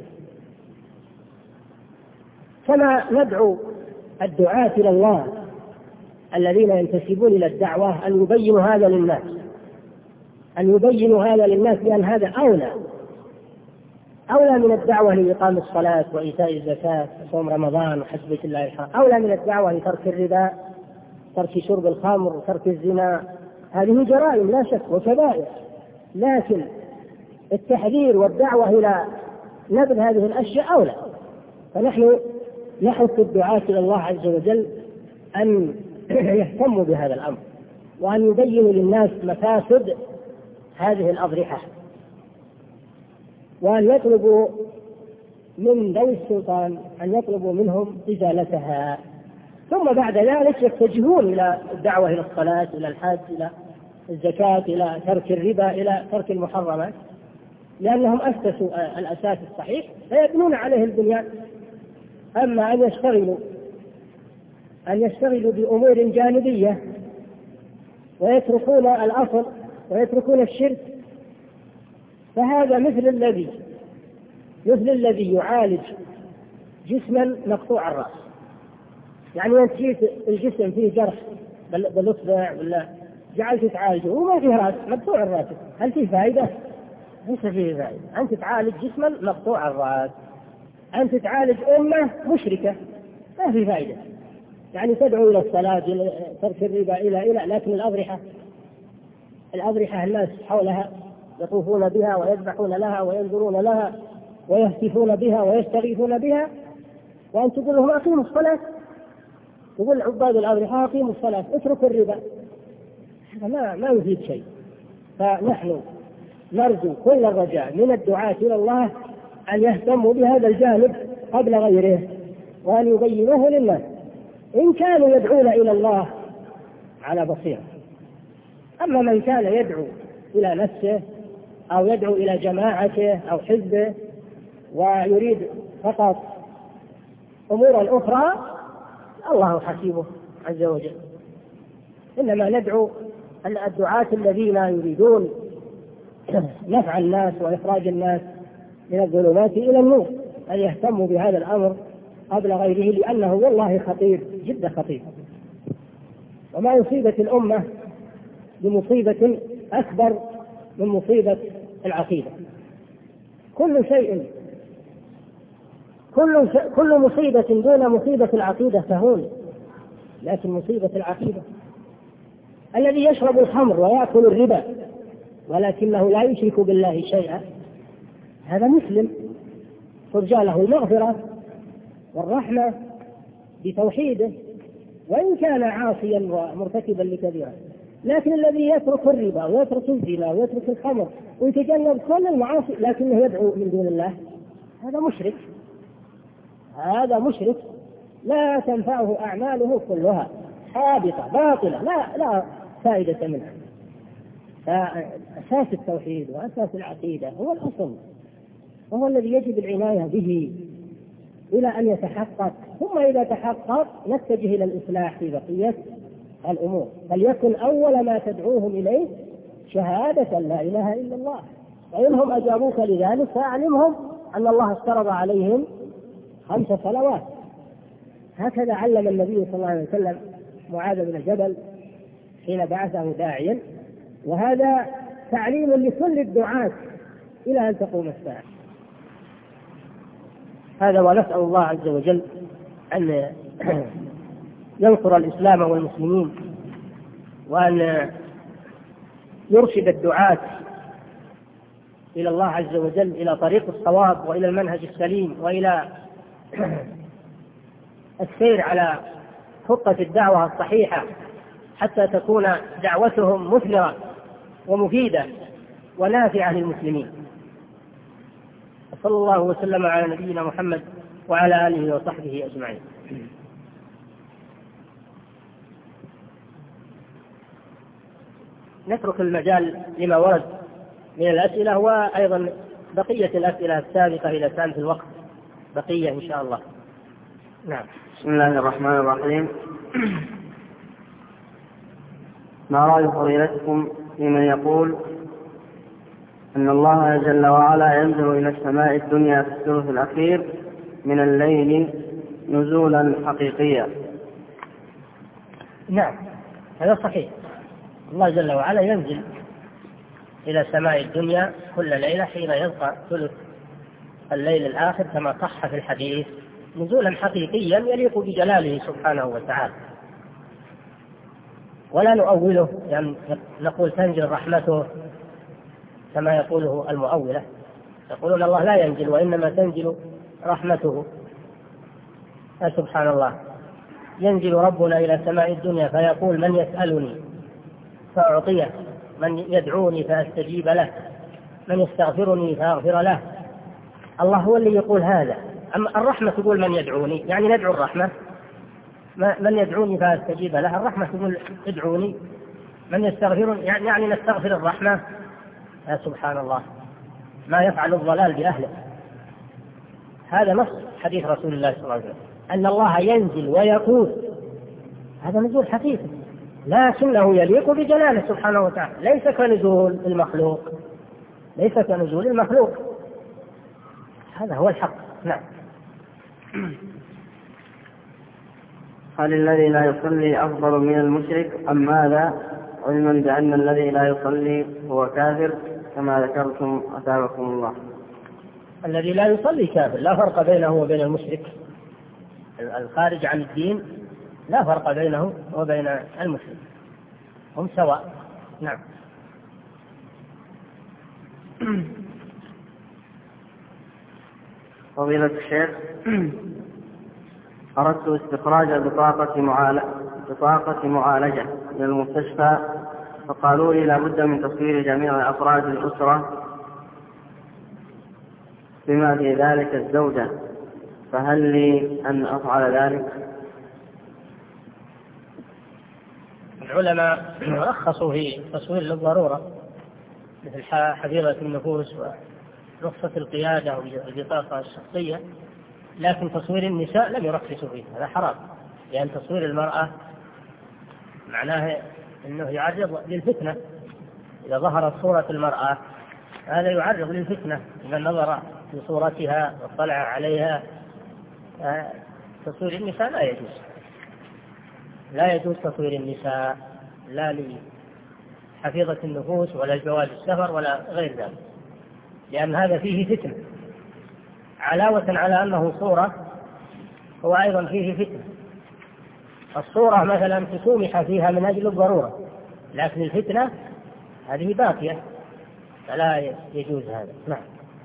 كما ندعو الدعاة إلى الله الذين ينتسبون إلى الدعوة أن يبينوا هذا للناس، أن يبينوا هذا للناس، لأن هذا أولى أولى من الدعوة لإقام الصلاة وإيتاء الزكاة وصوم رمضان وحج بيت الله الحرام، أولى من الدعوة لترك الربا، ترك شرب الخمر وترك الزنا. هذه جرائم لا شك وكبائر، لكن التحذير والدعوة إلى نبذ هذه الأشياء أولى. فنحن نحث الدعاة إلى الله عز وجل أن يهتموا بهذا الأمر وأن يبينوا للناس مفاسد هذه الأضرحة، وأن يطلبوا من ذوي السلطان أن يطلبوا منهم إزالتها، ثم بعد ذلك يتجهون إلى الدعوة إلى الصلاة، إلى الحج، إلى الزكاة، إلى ترك الربا، إلى ترك المحرمات، لأنهم أسسوا الأساس الصحيح فيبنون عليه البنيان. أما أن يشتغلوا أن يشتغلوا بأمور جانبية ويتركون الأصل ويتركون الشرك، فهذا مثل الذي مثل الذي يعالج جسما مقطوع الرأس. يعني أنت جيت الجسم فيه جرح بالإصبع ولا جعلت تعالجه وما فيه رأس مقطوع الرأس، هل فيه فائدة؟ ليس فيه فائدة. أنت تعالج جسما مقطوع الرأس، أنت تعالج أمة مشركة ما في فائدة. يعني تدعو إلى الصلاة، إلى ترك الربا، إلى إلى لكن الأضرحة الأضرحة الناس حولها يطوفون بها ويذبحون لها وينظرون لها ويهتفون بها ويستغيثون بها، وأن تقول لهم أقيموا الصلاة، تقول عباد الأضرحة أقيموا الصلاة اتركوا الربا، هذا ما ما يفيد شيء. فنحن نرجو كل الرجاء من الدعاة إلى الله أن يهتموا بهذا الجانب قبل غيره، وأن يبينوه للناس إن كانوا يدعون إلى الله على بصيرة. أما من كان يدعو إلى نفسه أو يدعو إلى جماعته أو حزبه ويريد فقط أمورا أخرى، الله حسيبه عز وجل. إنما ندعو الدعاة الذين يريدون نفع الناس وإخراج الناس من الظلمات إلى النور أن يهتموا بهذا الأمر قبل غيره، لأنه والله خطير جدا خطير. وما يصيبت الأمة بمصيبة أكبر من مصيبة العقيدة. كل شيء كل كل مصيبة دون مصيبة العقيدة تهون، لكن مصيبة العقيدة، الذي يشرب الخمر ويأكل الربا ولكنه لا يشرك بالله شيئا، هذا مسلم ترجى له المغفرة والرحمة بتوحيده وإن كان عاصيا ومرتكبا لكبيرة. لكن الذي يترك الربا ويترك الزنا ويترك الخمر ويتجنب كل المعاصي لكنه يدعو من دون الله، هذا مشرك، هذا مشرك لا تنفعه أعماله كلها، حابطة باطلة لا لا فائدة منها. فأساس التوحيد وأساس العقيدة هو الأصل، وهو الذي يجب العناية به إلى أن يتحقق، ثم إذا تحقق نتجه إلى الإصلاح في بقية الأمور. فليكن أول ما تدعوهم إليه شهادة لا إله إلا الله، وإنهم أجابوك لذلك فأعلمهم أن الله افترض عليهم خمس صلوات. هكذا علم النبي صلى الله عليه وسلم معاذ بن جبل حين بعثه داعيا، وهذا تعليم لكل الدعاة إلى أن تقوم الساعة. هذا ونسأل الله عز وجل أن ينصر الإسلام والمسلمين، وأن يرشد الدعاة إلى الله عز وجل إلى طريق الصواب وإلى المنهج السليم وإلى السير على خطة الدعوة الصحيحة حتى تكون دعوتهم مثمرة ومفيدة ونافعة للمسلمين. صلى الله وسلم على نبينا محمد وعلى آله وصحبه أجمعين. نترك المجال لما ورد من الأسئلة، وأيضا بقية الأسئلة السابقة إلى كان في الوقت بقية إن شاء الله. نعم. بسم الله الرحمن الرحيم. ما رأي فضيلتكم لمن يقول أن الله جل وعلا ينزل إلى السماء الدنيا في الثلث الأخير من الليل نزولا حقيقيا؟ نعم هذا صحيح، الله جل وعلا ينزل إلى سماء الدنيا كل ليلة حين يبقى ثلث الليل الآخر كما صح في الحديث نزولا حقيقيا يليق بجلاله سبحانه وتعالى، ولا نؤوله يعني نقول تنزل رحمته كما يقوله المؤولة، يقولون الله لا ينزل وإنما تنزل رحمته. سبحان الله، ينزل ربنا إلى سماء الدنيا فيقول من يسألني فأعطيه، من يدعوني فأستجيب له، من يستغفرني فأغفر له. الله هو اللي يقول هذا. أما الرحمة تقول من يدعوني، يعني ندعو الرحمة، من يدعوني فأستجيب له. الرحمة تقول ادعوني، من يستغفرني يعني نستغفر الرحمة. يا سبحان الله ما يفعل الضلال بأهله. هذا نص حديث رسول الله صلى الله عليه وسلم أن الله ينزل ويقول، هذا نزول حقيقي لكنه يليق بجلاله سبحانه وتعالى، ليس كنزول المخلوق، ليس كنزول المخلوق. هذا هو الحق. نعم. هل الذي لا يصلي أفضل من المشرك أم ماذا، علما بأن الذي لا يصلي هو كافر كما ذكرتم أثابكم الله؟ الذي لا يصلي كافر، لا فرق بينه وبين المشرك. الخارج عن الدين لا فرق بينه وبين المسلم، هم سواء. نعم. فضيلة الشيخ، أردت استخراج بطاقة معالجة بطاقة معالجة من المستشفى، فقالوا لي لا بد من تصوير جميع أفراد الأسرة بما في ذلك الزوجة، فهل لي أن أفعل ذلك؟ العلماء رخصوا في تصوير للضرورة مثل حفيظة النفوس ورخصة القيادة والبطاقة الشخصية، لكن تصوير النساء لم يرخصوا فيه، هذا حرام، لأن تصوير المرأة معناه أنه يعرض للفتنة. إذا ظهرت صورة المرأة هذا يعرض للفتنة، إذا نظر في صورتها واطلع عليها. تصوير النساء لا يجوز، لا يجوز تصوير النساء، لا لحفيظة النفوس ولا جواز السفر ولا غير ذلك، لأن هذا فيه فتنة، علاوة على أنه صورة هو أيضا فيه فتنة. الصورة مثلا تسومح فيها من أجل الضرورة، لكن الفتنة هذه باقية، فلا يجوز هذا. نعم.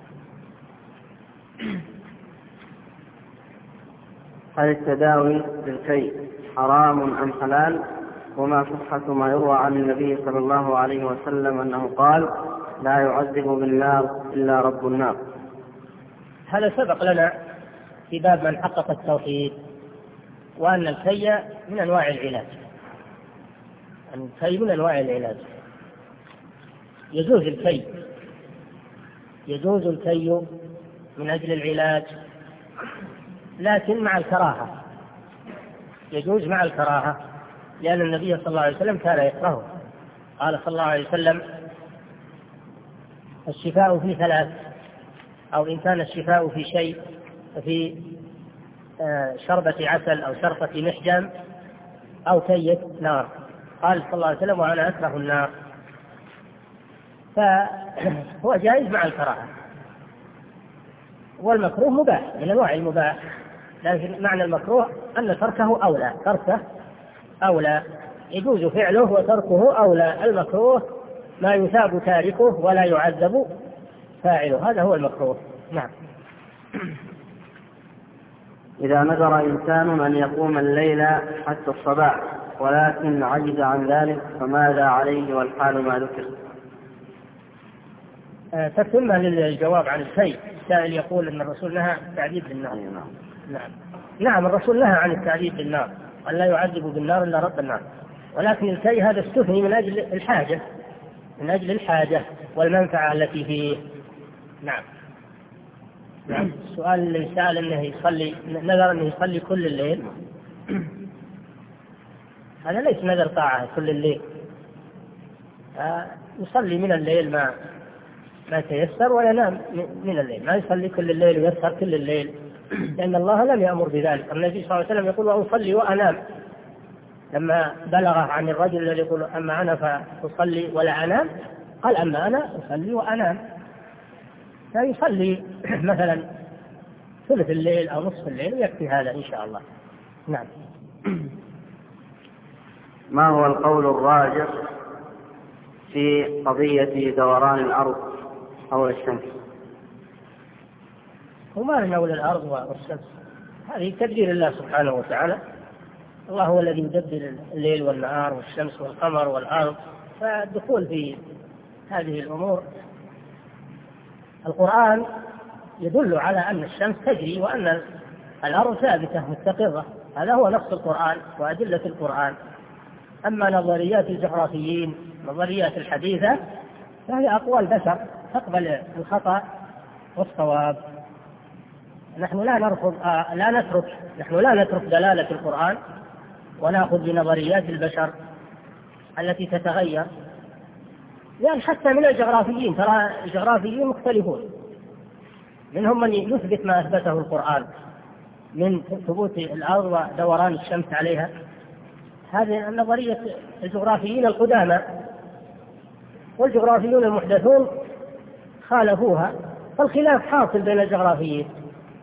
هل التداوي بالكي حرام أم حلال؟ وما صحة ما يروى عن النبي صلى الله عليه وسلم أنه قال لا يعذب بالنار إلا رب النار؟ هذا سبق لنا في باب من حقق التوحيد، وأن الكي من أنواع العلاج، الكي من أنواع العلاج، يجوز الكي يجوز الكي من أجل العلاج، لكن مع الكراهة، يجوز مع الكراهة، لأن النبي صلى الله عليه وسلم كان يكرهه. قال صلى الله عليه وسلم الشفاء في ثلاث، أو إن كان الشفاء في شيء في شربة عسل أو شربة محجم أو كية نار. قال صلى الله عليه وسلم وأنا أكره النار، فهو جائز مع الكراهة. والمكروه مباح من أنواع المباح، لكن معنى المكروه أن تركه أولى، تركه أولى، يجوز فعله وتركه أولى. المكروه ما يثاب تاركه ولا يعذب فاعله، هذا هو المكروه. نعم. إذا نذر إنسان أن يقوم الليل حتى الصباح ولكن عجز عن ذلك فماذا عليه والحال ما ذكر؟ تتم للجواب عن الكي. السائل يقول أن الرسول نهى عن التعذيب بالنار. نعم. نعم الرسول نهى عن التعذيب بالنار، أن لا يعذب بالنار إلا رب النار، ولكن الكي هذا استثني من أجل الحاجة، من أجل الحاجة والمنفعة التي فيه. نعم. نعم. السؤال اللي سأل أنه يصلي نذر أنه يصلي كل الليل، هذا ليس نذر طاعة كل الليل، آه يصلي من الليل ما ما تيسر وينام من الليل، ما يصلي كل الليل ويسهر كل الليل، لأن الله لم يأمر بذلك. النبي صلى الله عليه وسلم يقول وأصلي وأنام، لما بلغ عن الرجل الذي يقول أما أنا فأصلي ولا أنام، قال أما أنا أصلي وأنام، فيصلي مثلا ثلث الليل أو نصف الليل ويكفي هذا إن شاء الله. نعم. ما هو القول الراجح في قضية دوران الأرض حول الشمس؟ وما نول الأرض والشمس، هذه تدبير الله سبحانه وتعالى، الله هو الذي يدبر الليل والنهار والشمس والقمر والأرض، فالدخول في هذه الأمور القرآن يدل على أن الشمس تجري وأن الأرض ثابتة مستقرة، هذا هو نص القرآن وأدلة القرآن. أما نظريات الجغرافيين نظريات الحديثة فهي أقوال بشر تقبل الخطأ والصواب. نحن لا نرفض آه لا نترك نحن لا نترك دلالة القرآن ونأخذ بنظريات البشر التي تتغير، لأن حتى من الجغرافيين ترى الجغرافيين مختلفون، منهم من يثبت ما أثبته القرآن من ثبوت الأرض ودوران الشمس عليها، هذه النظرية الجغرافيين القدامى، والجغرافيون المحدثون خالفوها، فالخلاف حاصل بين الجغرافيين.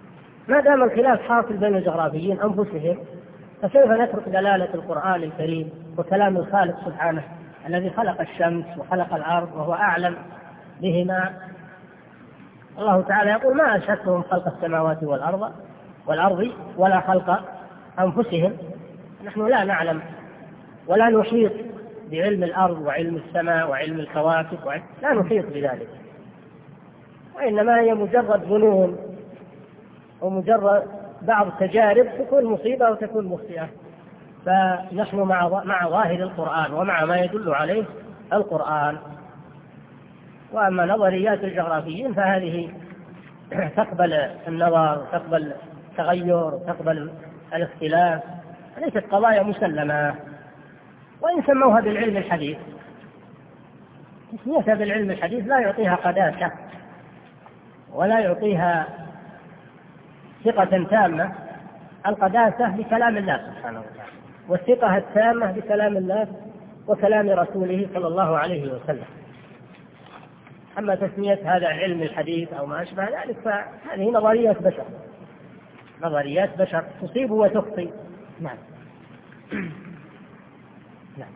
ما دام الخلاف حاصل بين الجغرافيين أنفسهم، فكيف نترك دلالة القرآن الكريم وكلام الخالق سبحانه الذي خلق الشمس وخلق الأرض وهو أعلم بهما؟ الله تعالى يقول: ما أشهدتهم خلق السماوات والأرض والأرض ولا خلق أنفسهم. نحن لا نعلم ولا نحيط بعلم الأرض وعلم السماء وعلم الكواكب، لا نحيط بذلك، وإنما هي مجرد ظنون ومجرد بعض تجارب تكون مصيبة وتكون مخطئة. فنحن مع مع ظاهر القرآن ومع ما يدل عليه القرآن. وأما نظريات الجغرافيين فهذه تقبل النظر، تقبل التغير، تقبل الاختلاف، ليست قضايا مسلمة. وإن سموها بالعلم الحديث، تسميتها بالعلم الحديث لا يعطيها قداسة ولا يعطيها ثقة تامة. القداسة بكلام الله سبحانه وتعالى، والثقة التامة بكلام الله وكلام رسوله صلى الله عليه وسلم. أما تسمية هذا علم الحديث أو ما أشبه ذلك فهذه نظريات بشر، نظريات بشر تصيب وتخطئ. نعم. نعم.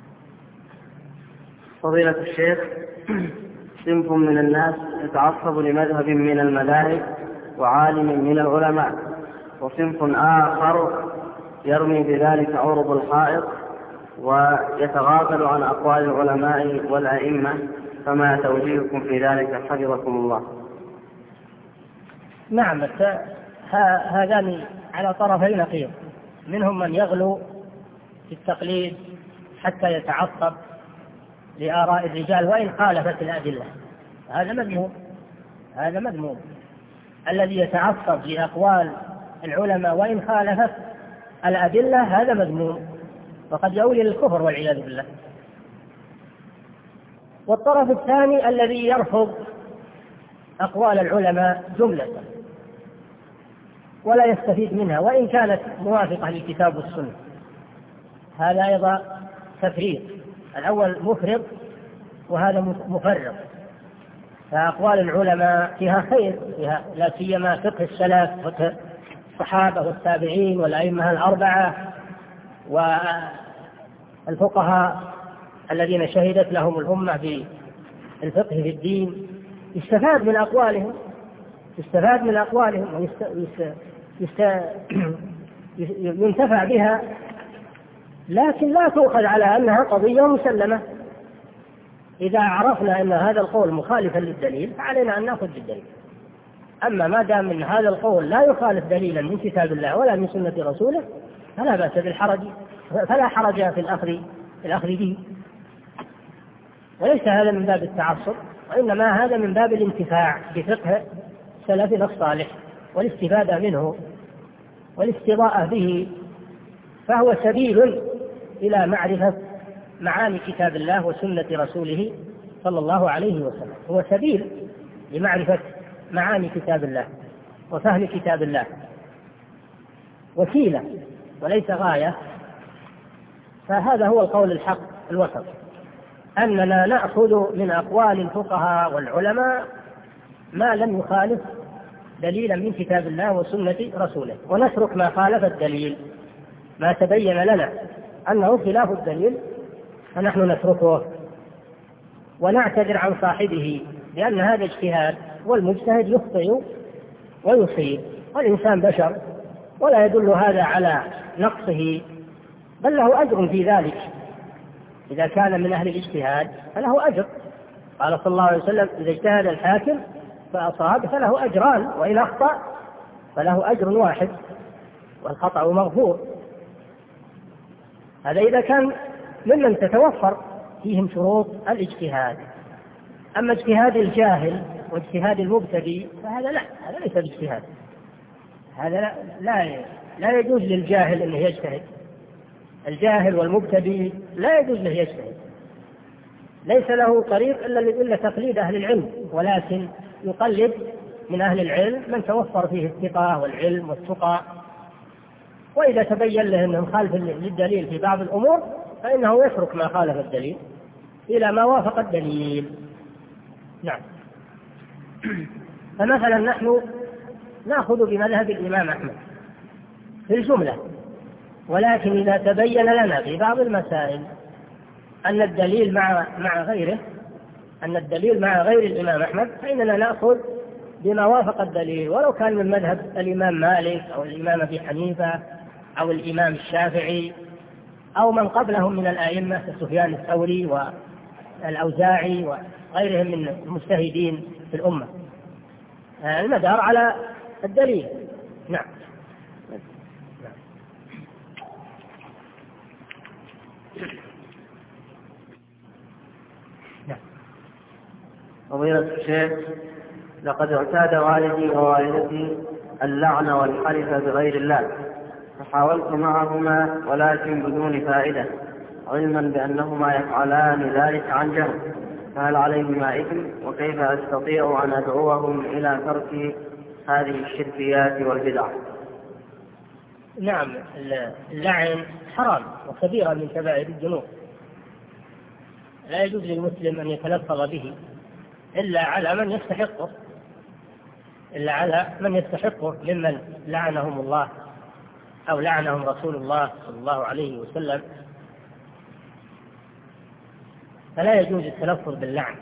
فضيلة الشيخ، صنف من الناس يتعصب لمذهب من المذاهب وعالم من العلماء، وصنف آخر يرمي بذلك عرض الحائط ويتغافل عن أقوال العلماء والأئمة، فما توجيهكم في ذلك حفظكم الله؟ نعم، هذان على طرفي نقيض. منهم من يغلو في التقليد حتى يتعصب لآراء الرجال وإن خالفت الأدلة، هذا مذموم، هذا مذموم. الذي يتعصب لأقوال العلماء وإن خالفت الأدلة هذا مذموم، وقد يؤول للكفر والعياذ بالله. والطرف الثاني الذي يرفض أقوال العلماء جملة ولا يستفيد منها وإن كانت موافقة للكتاب والسنة، هذا أيضا تفريط. الأول مفرط وهذا مفرط. فأقوال العلماء فيها خير، فيها لا سيما فقه السلف، فقه الصحابة والتابعين والأئمة الأربعة والفقهاء الذين شهدت لهم الأمة بالفقه في الدين، يستفاد من أقوالهم، يستفاد من أقوالهم وينتفع بها، لكن لا تؤخذ على أنها قضية مسلمة. إذا عرفنا أن هذا القول مخالفا للدليل فعلينا أن نأخذ بالدليل. أما ما دام أن هذا القول لا يخالف دليلا من كتاب الله ولا من سنة رسوله فلا بأس بالحرج، فلا حرج في الأخذ في الأخذ به. وليس هذا من باب التعصب، وإنما هذا من باب الانتفاع بفقه سلفنا الصالح والاستفادة منه والاستضاءة به، فهو سبيل إلى معرفة معاني كتاب الله وسنة رسوله صلى الله عليه وسلم، هو سبيل لمعرفة معاني كتاب الله وفهم كتاب الله، وسيلة وليس غاية. فهذا هو القول الحق الوسط، أننا نأخذ من أقوال الفقهاء والعلماء ما لم يخالف دليلا من كتاب الله وسنة رسوله، ونترك ما خالف الدليل، ما تبين لنا أنه خلاف الدليل فنحن نتركه ونعتذر عن صاحبه، لأن هذا اجتهاد، والمجتهد يخطئ ويصيب، والإنسان بشر، ولا يدل هذا على نقصه، بل له أجر في ذلك. إذا كان من أهل الاجتهاد فله أجر. قال صلى الله عليه وسلم: إذا اجتهد الحاكم فأصاب فله أجران، وإن أخطأ فله أجر واحد والخطأ مغفور. هذا إذا كان ممن تتوفر فيهم شروط الاجتهاد. أما اجتهاد الجاهل واجتهاد المبتدئ فهذا لا، هذا ليس باجتهاد، هذا لا, لا, لا يجوز للجاهل أنه يجتهد. الجاهل والمبتدئ لا يجوز له يجتهد، ليس له طريق إلا إلا تقليد أهل العلم، ولكن يقلد من أهل العلم من توفر فيه الثقة والعلم والتقى. وإذا تبين له أنه مخالف للدليل في بعض الأمور فإنه يترك ما خالف الدليل إلى ما وافق الدليل. نعم. فمثلا نحن نأخذ بمذهب الإمام أحمد في الجملة، ولكن إذا تبين لنا في بعض المسائل أن الدليل مع مع غيره أن الدليل مع غير الإمام أحمد فإننا نأخذ بما وافق الدليل، ولو كان من مذهب الإمام مالك أو الإمام أبي حنيفة أو الإمام الشافعي أو من قبلهم من الأئمة كسفيان الثوري والأوزاعي وغيرهم من المجتهدين في الأمة. المدار على الدليل. نعم. فضيلة الشيخ، لقد اعتاد والدي ووالدتي اللعن والحلف بغير الله، فحاولت معهما ولكن بدون فائدة، علما بأنهما يفعلان ذلك عن جهل، فهل عليهما إثم؟ وكيف أستطيع أن أدعوهم إلى ترك هذه الشركيات والبدع؟ نعم، اللعن حرام وكبيرة من كبائر الذنوب، لا يجوز للمسلم أن يتلفظ به إلا على من يستحقه إلا على من يستحقه ممن لعنهم الله أو لعنهم رسول الله صلى الله عليه وسلم، فلا يجوز التلفظ باللعن،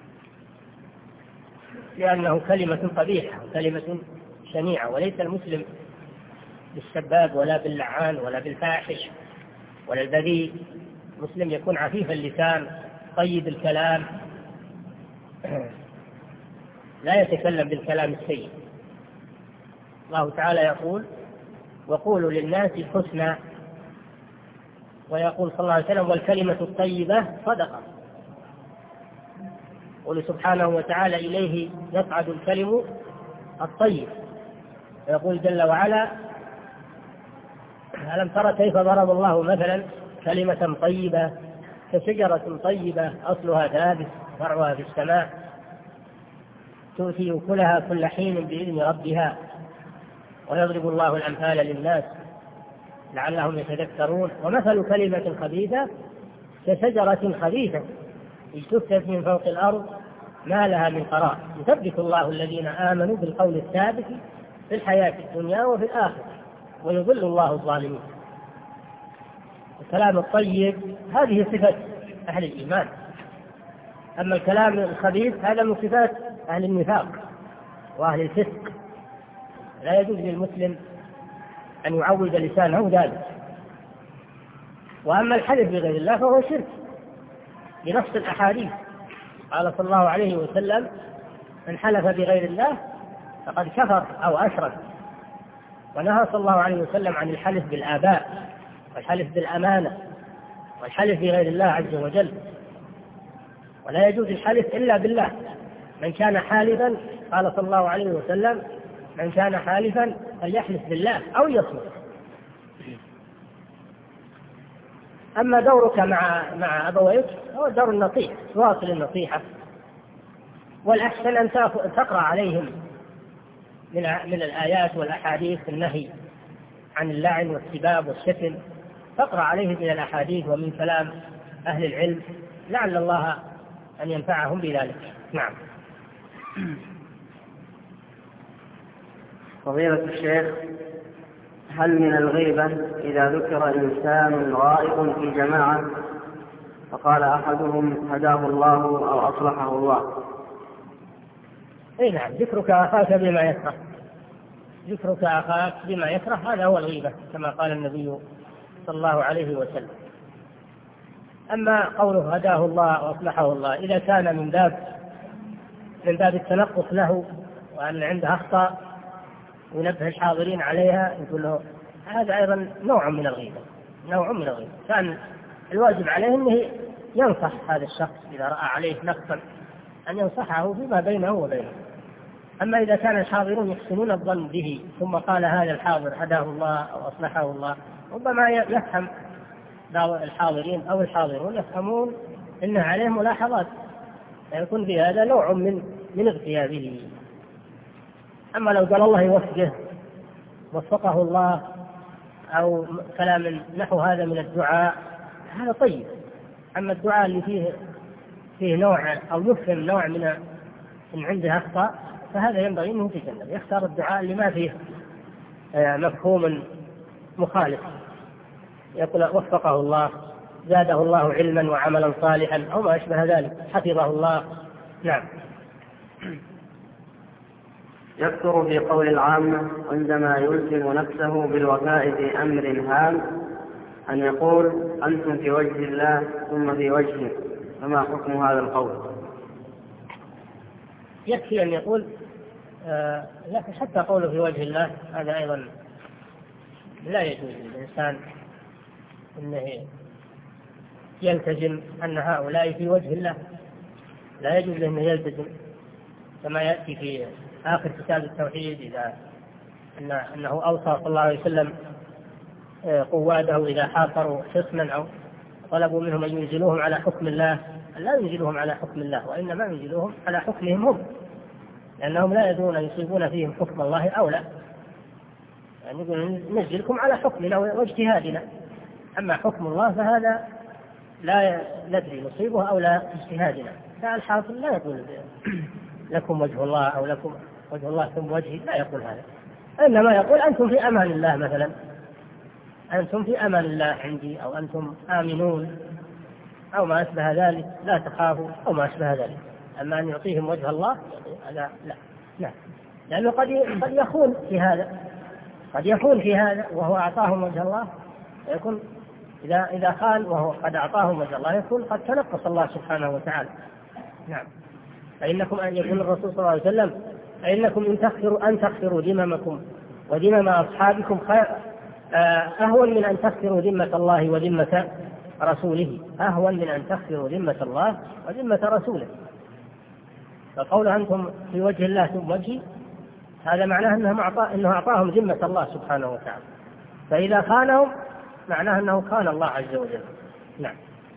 لأنه كلمة قبيحة وكلمة شنيعة، وليس المسلم بالسباب ولا باللعان ولا بالفاحش ولا البذيء. المسلم يكون عفيف اللسان طيب الكلام، لا يتكلم بالكلام السيء. الله تعالى يقول: وقولوا للناس حسنا، ويقول صلى الله عليه وسلم: والكلمة الطيبة صدقة. قل سبحانه وتعالى: إليه يصعد الكلم الطيب. ويقول جل وعلا: ألم تر كيف ضرب الله مثلا كلمة طيبة كشجرة طيبة أصلها ثابت فرعها في السماء تؤتي أكلها كل حين بإذن ربها ويضرب الله الأمثال للناس لعلهم يتذكرون. ومثل كلمة خبيثة كشجرة خبيثة اجتثت من فوق الأرض ما لها من قرار يثبت الله الذين آمنوا بالقول الثابت في الحياة الدنيا وفي الآخرة ويضل الله الظالمين. الكلام الطيب هذه صفة أهل الإيمان، أما الكلام الخبيث هذا من صفات أهل النفاق وأهل الفسق. لا يجوز للمسلم أن يعود لسانه ذلك. وأما الحلف بغير الله فهو شرك بنص الأحاديث، قال صلى الله عليه وسلم: من حلف بغير الله فقد كفر أو أشرك. ونهى صلى الله عليه وسلم عن الحلف بالآباء والحلف بالأمانة والحلف بغير الله عز وجل. ولا يجوز الحلف إلا بالله. من كان حالفا، قال صلى الله عليه وسلم: من كان حالفا فليحلف بالله أو يصمت. أما دورك مع مع أبويك هو دور النصيحة، تواصل النصيحة، والأحسن أن تقرأ عليهم من من الآيات والأحاديث النهي عن اللعن والسباب والشتم، تقرأ عليهم من الأحاديث ومن كلام أهل العلم لعل الله أن ينفعهم بذلك. نعم. فضيلة الشيخ، هل من الغيبة إذا ذكر إنسان غائب في جماعة فقال أحدهم هداه الله أو أصلحه الله؟ اي نعم، ذكرك أخاك بما يكره، ذكرك أخاك بما يكره هذا هو الغيبة كما قال النبي صلى الله عليه وسلم. أما قوله هداه الله وأصلحه الله إذا كان من باب من باب التنقص له وأن عنده أخطاء وينبه الحاضرين عليها يقول له، هذا أيضا نوع من الغيبة، نوع من الغيبة. كان الواجب عليه أنه ينصح هذا الشخص إذا رأى عليه نقصا أن ينصحه فيما بينه وبينه. أما إذا كان الحاضرون يحسنون الظن به ثم قال هذا الحاضر هداه الله أو أصلحه الله، ربما يفهم بعض الحاضرين أو الحاضرون يفهمون أن عليه ملاحظات يكون في هذا نوع من من اغتيابه. أما لو قال الله يوفقه وفقه الله أو كلام نحو هذا من الدعاء هذا طيب. أما الدعاء اللي فيه فيه نوع أو يفهم نوع من من عنده أخطاء فهذا ينبغي أنه يتجنب، يختار الدعاء اللي ما فيه مفهوم مخالف، يقول وفقه الله، زاده الله علما وعملا صالحا أو ما أشبه ذلك، حفظه الله. نعم. يكثر في قول العامة عندما يلزم نفسه بالوفاء في أمر هام أن يقول أنتم في وجه الله ثم في وجهه، فما حكم هذا القول؟ يكفي أن يقول آه لكن حتى قوله في وجه الله هذا أيضا لا يجوز للإنسان أنه يلتزم أن هؤلاء في وجه الله، لا يجوز له أنه يلتزم كما يأتي في آخر كتاب التوحيد إذا أن أنه أوصى صلى الله عليه وسلم قواده إذا حاصروا حصنا أو طلبوا منهم أن ينزلوهم على حكم الله، لا ينزلوهم على حكم الله وإنما ينزلوهم على حكمهم هم، لأنهم لا يدرون أن يصيبون فيهم حكم الله أو لا، يعني يقول ننزلكم على حكمنا واجتهادنا، أما حكم الله فهذا لا ندري نصيبه أو لا اجتهادنا. فالحاصل لا يقول لكم وجه الله أو لكم وجه الله ثم وجهي، لا يقول هذا، إنما يقول أنتم في أمان الله، مثلا أنتم في أمان الله عندي، أو أنتم آمنون أو ما أشبه ذلك، لا تخافوا أو ما أشبه ذلك. أما أن يعطيهم وجه الله لا لا لا، لأنه قد قد يخون في هذا، قد يخون في هذا وهو أعطاهم وجه الله، يكون إذا إذا خان وهو قد أعطاهم وجه الله يكون قد تنقص الله سبحانه وتعالى. نعم. فإنكم أن يقول الرسول صلى الله عليه وسلم فإنكم إن تغفروا أن تغفروا ذممكم وذمم أصحابكم خير أهون من أن تغفروا ذمة الله وذمة رسوله، أهون من أن تغفروا ذمة الله وذمة رسوله. فقول أنتم في وجه الله ثم وجهي هذا معناه أنه أعطاه أنه أعطاهم ذمة الله سبحانه وتعالى، فإذا خانهم معناه أنه خان الله عز وجل. نعم.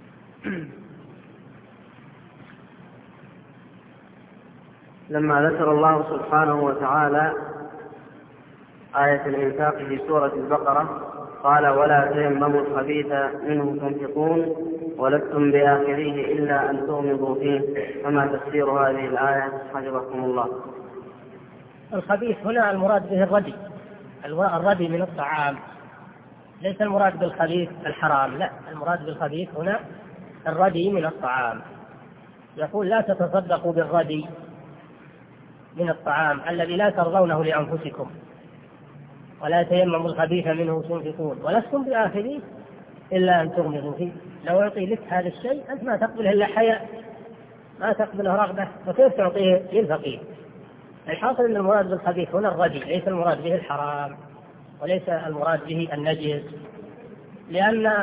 لما ذكر الله سبحانه وتعالى آية الإنفاق في سورة البقرة قال ولا تيمموا الخبيث منه تنفقون ولستم بآخره إلا أن تغمضوا فيه، فما تفسير هذه الآية حفظكم الله؟ الخبيث هنا المراد به الردي، الردي من الطعام، ليس المراد بالخبيث الحرام، لا، المراد بالخبيث هنا الردي من الطعام. يقول لا تتصدقوا بالردي من الطعام الذي لا ترضونه لأنفسكم ولا تيمموا الخبيث منه تنفقون ولستم بآخره إلا أن تغمضوا فيه. لو أعطي لك هذا الشيء أنت ما تقبله إلا حياء، ما تقبله رغبة، فكيف تعطيه للفقير؟ الحاصل أن المراد بالخبيث هنا الردي، ليس المراد به الحرام وليس المراد به النجس، لأن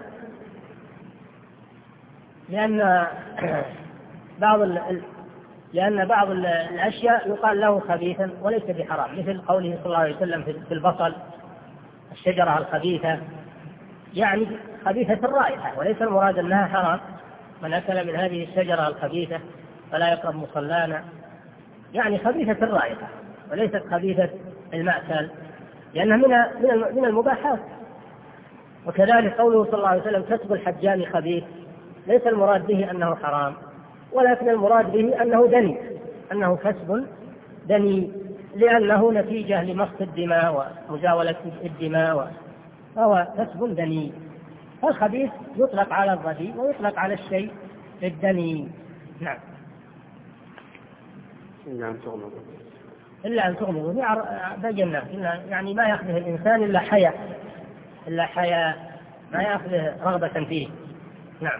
لأن بعض ال... لأن بعض الأشياء يقال له خبيثا وليس بحرام، مثل قوله صلى الله عليه وسلم في البصل الشجرة الخبيثة، يعني خبيثة الرائحة، وليس المراد أنها حرام، من أكل من هذه الشجرة الخبيثة فلا يقرب مصلانا، يعني خبيثة الرائحة وليست خبيثة المأكل، لأنها من من المباحات. وكذلك قوله صلى الله عليه وسلم كسب الحجام خبيث، ليس المراد به أنه حرام، ولكن المراد به أنه دني، أنه كسب دني، لأنه نتيجة لمص الدماء ومزاولة الدماء، فهو كسب دني. فالخبيث يطلق على الردي ويطلق على الشيء الدني. نعم. إلا أن تغمضوا إلا أن تغمضوا بينا، يعني ما يأخذه الإنسان إلا حياء، إلا حياء ما يأخذه رغبة فيه. نعم.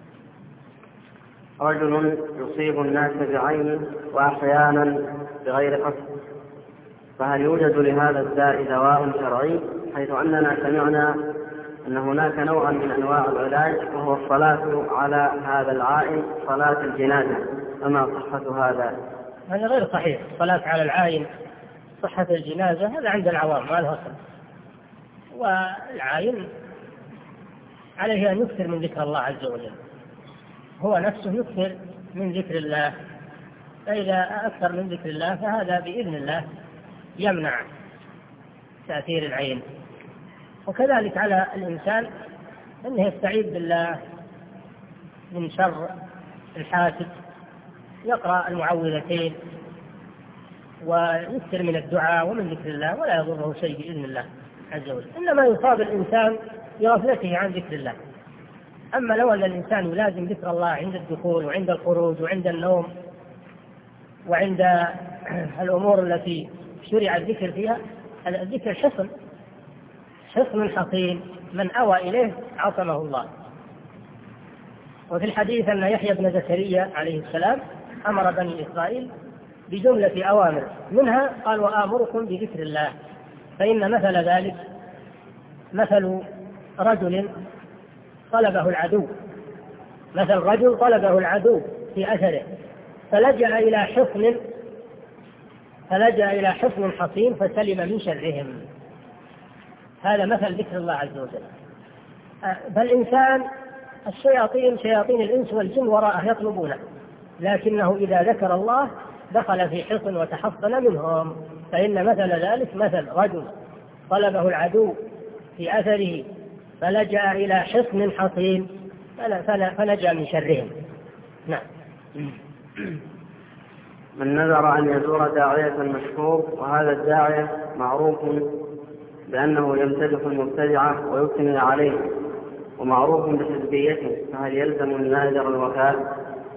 رجل يصيب الناس بعينه وأحيانا بغير قصد، فهل يوجد لهذا الداء دواء شرعي؟ حيث أننا سمعنا أن هناك نوعا من أنواع العلاج وهو الصلاة على هذا العائن صلاة الجنازة، فما صحة هذا؟ هذا غير صحيح، الصلاة على العائن صحة الجنازة هذا عند العوام ما له أصل، والعائن عليه أن يكثر من ذكر الله عز وجل، هو نفسه يكثر من ذكر الله، فإذا أكثر من ذكر الله فهذا بإذن الله يمنع تأثير العين. وكذلك على الإنسان أنه يستعيذ بالله من شر الحاسد، يقرأ المعوذتين ويكثر من الدعاء ومن ذكر الله ولا يضره شيء بإذن الله عز وجل. إنما يصاب الإنسان بغفلته عن ذكر الله. أما لو أن الإنسان يلازم ذكر الله عند الدخول وعند الخروج وعند النوم وعند الأمور التي شرع الذكر فيها، الذكر حصن حصن حصين، من أوى إليه عصمه الله. وفي الحديث أن يحيى بن زكريا عليه السلام أمر بني إسرائيل بجملة أوامر، منها قال وآمركم بذكر الله، فإن مثل ذلك مثل رجل طلبه العدو مثل رجل طلبه العدو في أثره فلجأ إلى حصن فلجأ إلى حصن حصين فسلم من شرهم. هذا مثل ذكر الله عز وجل. فالإنسان الشياطين شياطين الإنس والجن وراءه يطلبونه، لكنه إذا ذكر الله دخل في حصن وتحصن منهم. فإن مثل ذلك مثل رجل طلبه العدو في أثره فلجأ إلى حصن حصين فنجا من شرهم. نعم. من نذر أن يزور داعية مشهور وهذا الداعية معروف بأنه يمتدح المبتدعة ويثني عليه ومعروف بحزبيته، فهل يلزم الناذر الوفاء؟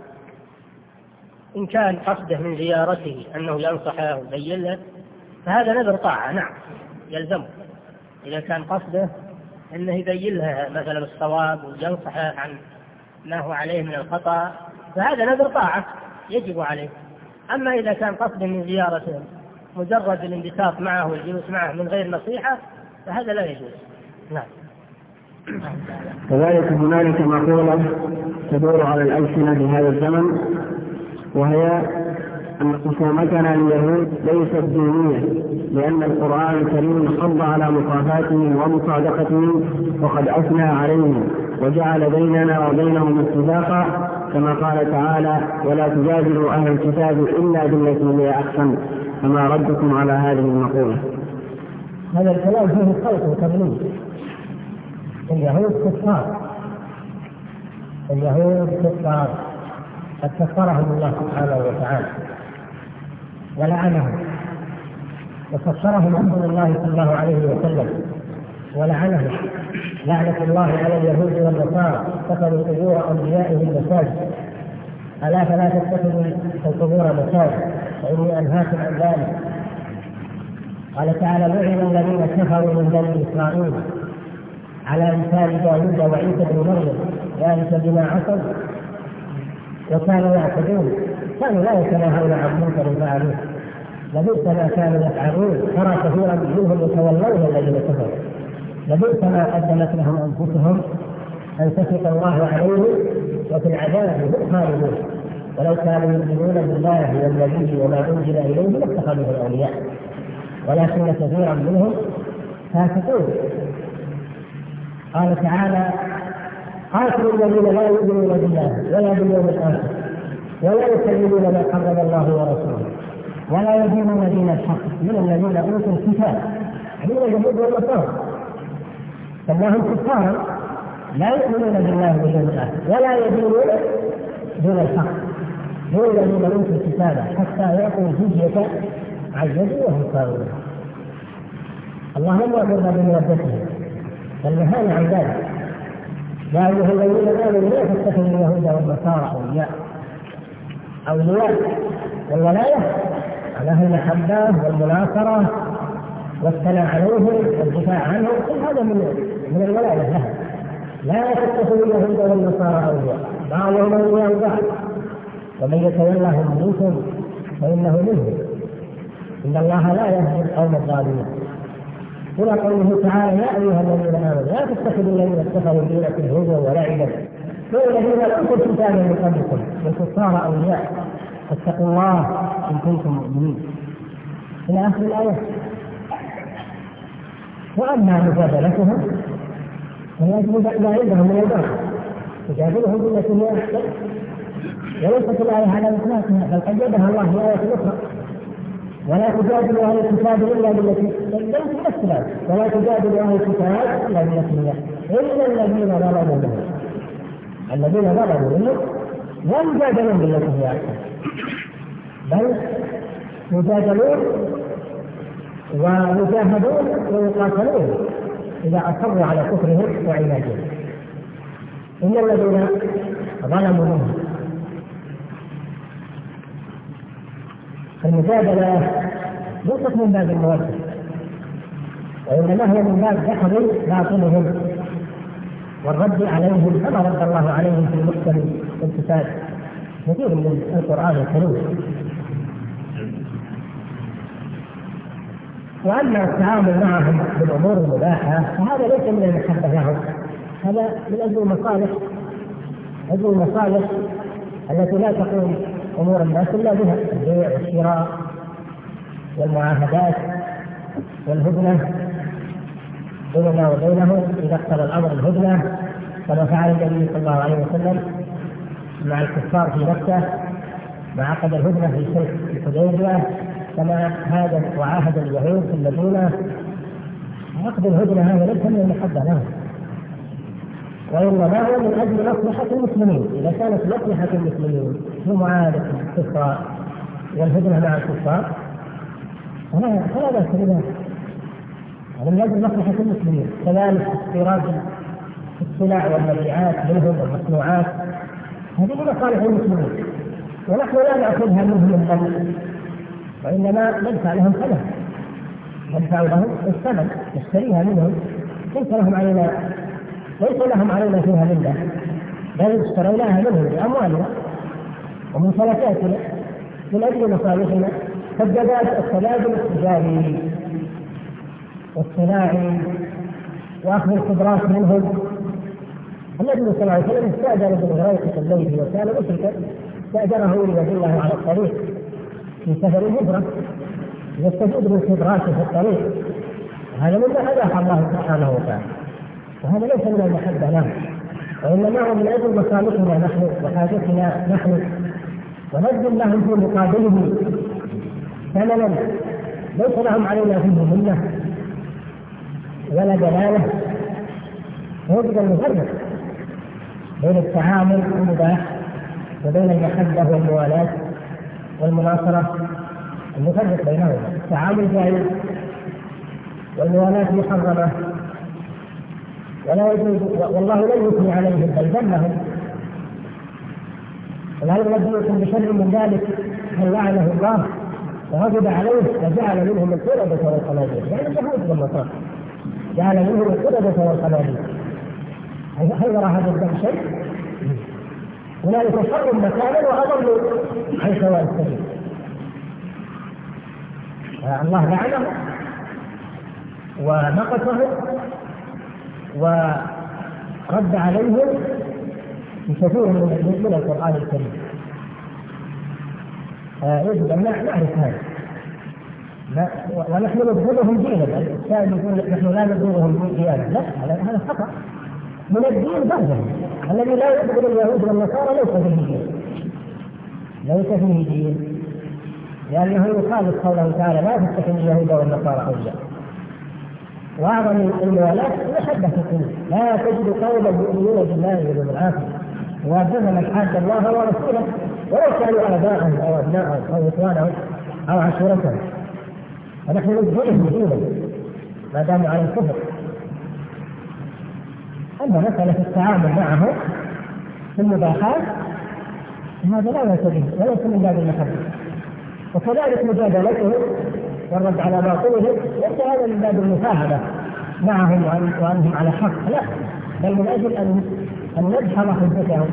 إن كان قصده من زيارته أنه ينصحه ويبين له فهذا نذر طاعة، نعم يلزمه. إذا كان قصده أنه يبين له مثلا الصواب وينصحه عن ما هو عليه من الخطأ فهذا نذر طاعة يجب عليه. أما إذا كان قصده من زيارته مجرد الانبساط معه والجلوس معه من غير نصيحة فهذا لا يجوز. نعم. كذلك هنالك مقولة تدور على الألسنة في هذا الزمن، وهي أن خصومتنا اليهود ليست دينية، لأن القرآن الكريم حض على مكافاتهم ومصادقتهم وقد أثنى عليهم وجعل بيننا وبينهم اتفاقا، كما قال تعالى ولا تجادلوا أهل الكتاب إلا بالتي هي أحسن. فما ردكم على هذه المقولة؟ هذا الكلام فيه خلط وتضليل. اليهود كفار اليهود كفار قد كفرهم الله سبحانه وتعالى ولعنهم، وكفرهم رسول الله صلى الله عليه وسلم ولعنهم لعنة الله على اليهود والنصارى اتخذوا قبور أنبيائهم مساجد. ألا فلا تتخذوا القبور مساجد فإني أنهاكم عن ذلك. قال تعالى لعن الذين كفروا من بني إسرائيل على أمثال داوود وعيسى بن مريم ذلك بما عصوا وكانوا يعتدون كانوا لا يتناهون عن منكر فعلوه لبئس ما كانوا يفعلون ترى كثيرا منهم يتولون الذين كفروا لبئس ما قدمت لهم أنفسهم أن سخط الله عليهم وفي العذاب هم خالدون ولو كانوا يؤمنون بالله والنبي وما أنزل إليه لاتخذوه الأولياء ولكن كثيرا منهم فاسقون. قال تعالى قاتلوا الذين لا يؤمنون بالله ولا باليوم الآخر ولا يكذبون ما حرم الله ورسوله ولا يدينون دين الحق من الذين أوتوا الكتاب من اليهود والنصارى سماهم كفارا لا يؤمنون بالله واليوم الآخر ولا يدينون دين الحق من الذين أوتوا الكتاب حتى يعطوا الجزية عن يد وهم صاغرون. الله لم يأمرنا بمودتهم بل نهانا عن ذلك. يا أيها الذين آمنوا لا تتخذوا اليهود والنصارى أولياء أولياء والولاية على المحبة والمناصرة والثناء عليهم والدفاع عنهم كل هذا من من الولاية لها. لا تتخذوا اليهود والنصارى أولياء بعضهم أولياء بعض ومن يتولهم منكم فإنه منهم إن الله لا يهدي القوم الظالمين. هنا قوله تعالى يا أيها الذين آمنوا لا تتخذوا الذين اتخذوا دينكم هزوا ولعبا من الذين أوتوا الكتاب من قبلكم والكفار أولياء فاتقوا الله إن كنتم مؤمنين إلى آخر الآية. وأما مجادلتهم فيجب ما عندهم من الباطل تجادلهم بالتي هي أحسن وليست الآية على إطلاقها بل قيدها الله في آية أخرى ولا تجادل أهل الكتاب إلا بالتي هي ولا تجادل أهل الكتاب إلا بالتي هي إلا الذين ظلموا منهم الذين ظلموا منهم لا يجادلون بالتي هي أحسن بل يجادلون ويجاهدون ويقاتلون إذا أصروا على كفرهم وعنادهم. إن الذين ظلموا منهم. المجادلة ليست من باب المودة، وإنما هي من باب دحض باطلهم والرد عليهم كما رد الله عليهم في محكم الكتاب كثير من القرآن الكريم. وأما التعامل معهم بالأمور المباحة فهذا ليس من المحبة لهم، هذا من أجل المصالح، أجل المصالح التي لا تقوم أمور الناس إلا بها، البيع والشراء والمعاهدات والهدنة بيننا وبينهم إذا اقتضى الأمر الهدنة، كما فعل النبي صلى الله عليه وسلم مع الكفار في مكة مع عقد الهدنة في صلح الحديبية، كما هذا وعاهد اليهود في المدينة. عقد الهدنة هذا ليس من المحبة لهم، وإنما هو من أجل مصلحة المسلمين. إذا كانت مصلحة المسلمين في معاهدة الكفار والهدنة مع الكفار فلا فلا بأس بها، هذا من أجل مصلحة المسلمين. كذلك استيراد السلع والمبيعات منهم والمصنوعات هذه من مصالح المسلمين، ونحن لا نأخذها منهم الثمن، وإنما ندفع لهم ثمن، ندفع لهم الثمن نشتريها منهم، ليس لهم علينا ليس لهم علينا فيها منة، بل اشتريناها منهم بأموالنا ومن صلاتنا من أجل مصالحنا. فالتبادل التجاري والصناعي وأخذ الخبرات منهم. النبي صلى الله عليه وسلم استأجر بالغريق الليل وكان مشركا، استأجره ليدله على الطريق في سفر الهجرة يستفيد من خبراته في الطريق، هذا مما أباح الله سبحانه وتعالى، وهذا ليس من المحبة له، وإنما هو من أجل مصالحنا نحن وحاجتنا نحن، ونبذل لهم في مقابله ثمنا ليس لهم علينا فيه منة ولا دلالة. يجب أن نفرق بين التعامل المباح وبين المحبة والموالاة والمناصرة، نفرق بينهما. التعامل جائز والموالاة محرمة، ولا يجوز، والله لن يثني عليهم بل ذمهم. وهل نبئكم بشر من ذلك من لعنه الله وغضب عليه وجعل منهم القردة والخنازير، يعني اليهود والنصارى جعل منهم القردة والخنازير. هل يرى هذا الدم شيء؟ هنالك شر مكانا وأضلوا عن سواء السبيل. الله لعنه ونقصه ورد عليهم في كثير من القرآن الكريم. يجب أن نعرف هذا، ونحن نبغضهم دينا. الإنسان يقول نحن لا نبغضهم ديانا، لا، هذا خطأ. من الدين بغضهم، الذي لا يبغض اليهود والنصارى ليس فيه دين، ليس فيه دين، لأنه يخالف قوله تعالى لا تتخذوا اليهود والنصارى أولياء. وأعظم الموالاة محبة القلوب، لا تجد قوما يؤمنون بالله واليوم الآخر يوافقون من حاد الله ورسوله ولو كانوا آباءهم أو أبناءهم أو إخوانهم أو عشيرتهم، ونحن نبغضهم دينا ما داموا على الكفر. أما مسألة التعامل معه في المباحات هذا لا بأس به وليس من باب المحبة، وكذلك مجادلته والرد على باطلهم ليس هذا من باب المساعدة معهم وأنهم على حق، لا، بل من أجل أن أن ندحض حجتهم.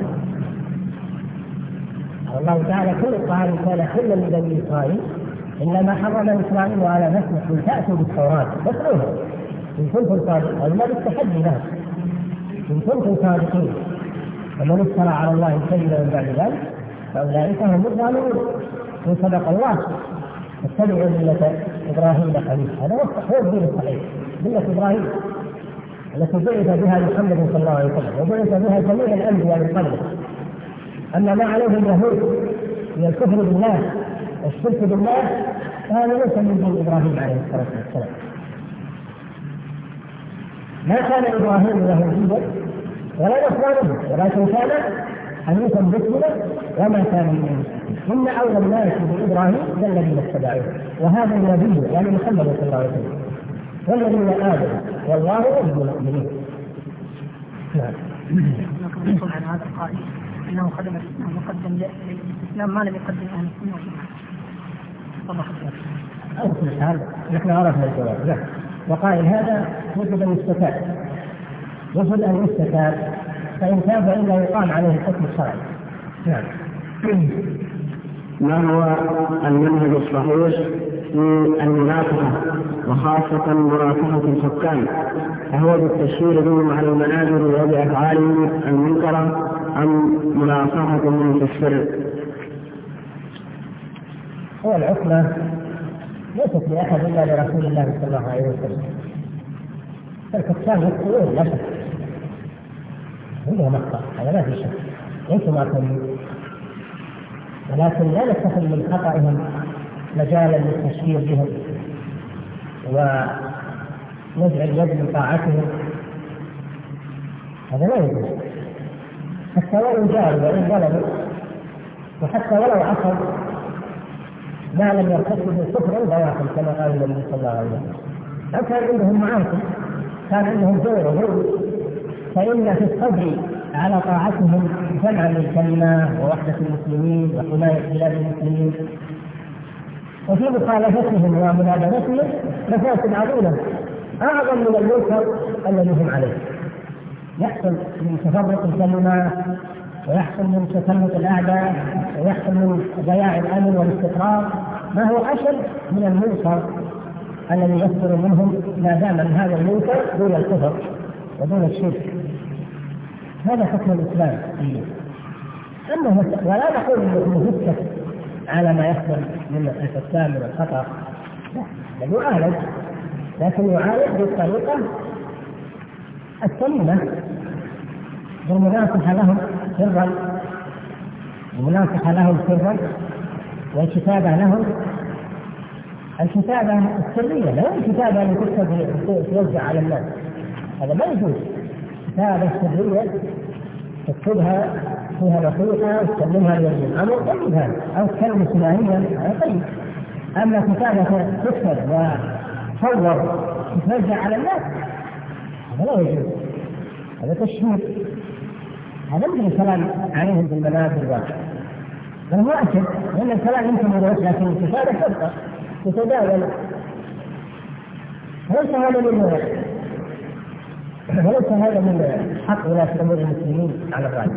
الله تعالى كل الطعام كان حلا لبني إسرائيل إلا ما حرم إسرائيل على نفسه أن تأتوا بالتوراة فاتلوها إن كنتم صادقين، ولا بالتحدي لها إن كنتم صادقين، ومن افترى على الله كذبا من بعد ذلك فأولئك هم الظالمون. إن صدق الله اتبعوا ملة إبراهيم حنيفا، هذا هو الدين الصحيح، ملة إبراهيم التي بعث بها محمد صلى الله عليه وسلم وبعث بها جميع الأنبياء من قبله. أما ما عليه اليهود من الكفر بالله والشرك بالله فهذا ليس من دين إبراهيم عليه الصلاة والسلام. ما كان إبراهيم يهوديا ولا نصرانيا، ولكن كان حنيفا مسلما وما كان من المشركين إن أولى الناس بإبراهيم الذين اتبعوه وهذا النبي يعني محمد صلى الله عليه وسلم والذين آمنوا والله يحب المؤمنين. نعم. نقول عن هذا القائل انه خدم الاسلام وقدم للاسلام ما لم يقدم اهل السنه والجماعه. نحن عرفنا الجواب. وقائل هذا يجب ان يستتاب يجب ان يستتاب فان تاب فانه يقام عليه الحكم الشرعي. نعم. ما هو المنهج الصحيح في المنافحة وخاصة مرافقة الحكام؟ أهو بالتشهير بهم على المنابر وبأفعالهم المنكرة أم مناصحتهم في السر؟ هو العصمة ليست لأحد إلا لرسول الله صلى الله عليه وسلم. الحكام يخطئون لا شك عندهم أخطاء هذا لا في شك ليسوا معصومين ولكن لا نتخذ من خطئهم مجالا للتشهير بهم ونجعل يد من طاعتهم هذا لا يجوز حتى ولو جاروا وإن ظلموا وحتى ولو عصوا ما لم يرتكبوا كفرا بواحد كما قال النبي صلى الله عليه وسلم. أو كان عندهم معاصي كان عندهم زور وغلو فإن في الصبر على طاعتهم جمعا للكلمة ووحدة المسلمين وحماية بلاد المسلمين وفي مخالفتهم ومنابذتهم مفاسد عظيمة أعظم من المنكر الذي هم عليه. يحصل من تفرق الكلمة ويحصل من تسلط الأعداء ويحصل من ضياع الأمن والاستقرار ما هو أشد من المنكر الذي يصدر منهم ما دام من هذا المنكر دون الكفر ودون الشرك. هذا حكم الإسلام فيه. أنه ولا نقول أنه يسكت على ما يحصل من الحكام من الخطأ بل يعالج لكن يعالج بالطريقة السليمة بالمناصحة لهم سرا المناصحة لهم سرا والكتابة لهم الكتابة السرية لا الكتابة اللي تكتب توزع على الناس هذا ما يجوز. كتابة سرية تكتبها فيها نصيحة وتسلمها لولي الأمر طيب هذا أو تكلم سلاهيا هذا طيب. أما كتابة تكتب وتصور تتوزع على الناس هذا لا يجوز. هذا تشهير هذا مثل الكلام عليهم بالمنابر الواقع بل مؤكد لأن الكلام يمكن يروح لكن الكتابة تبقى تتداول وليس هذا من وليس هذا من حق ولاة أمور المسلمين على الرأي.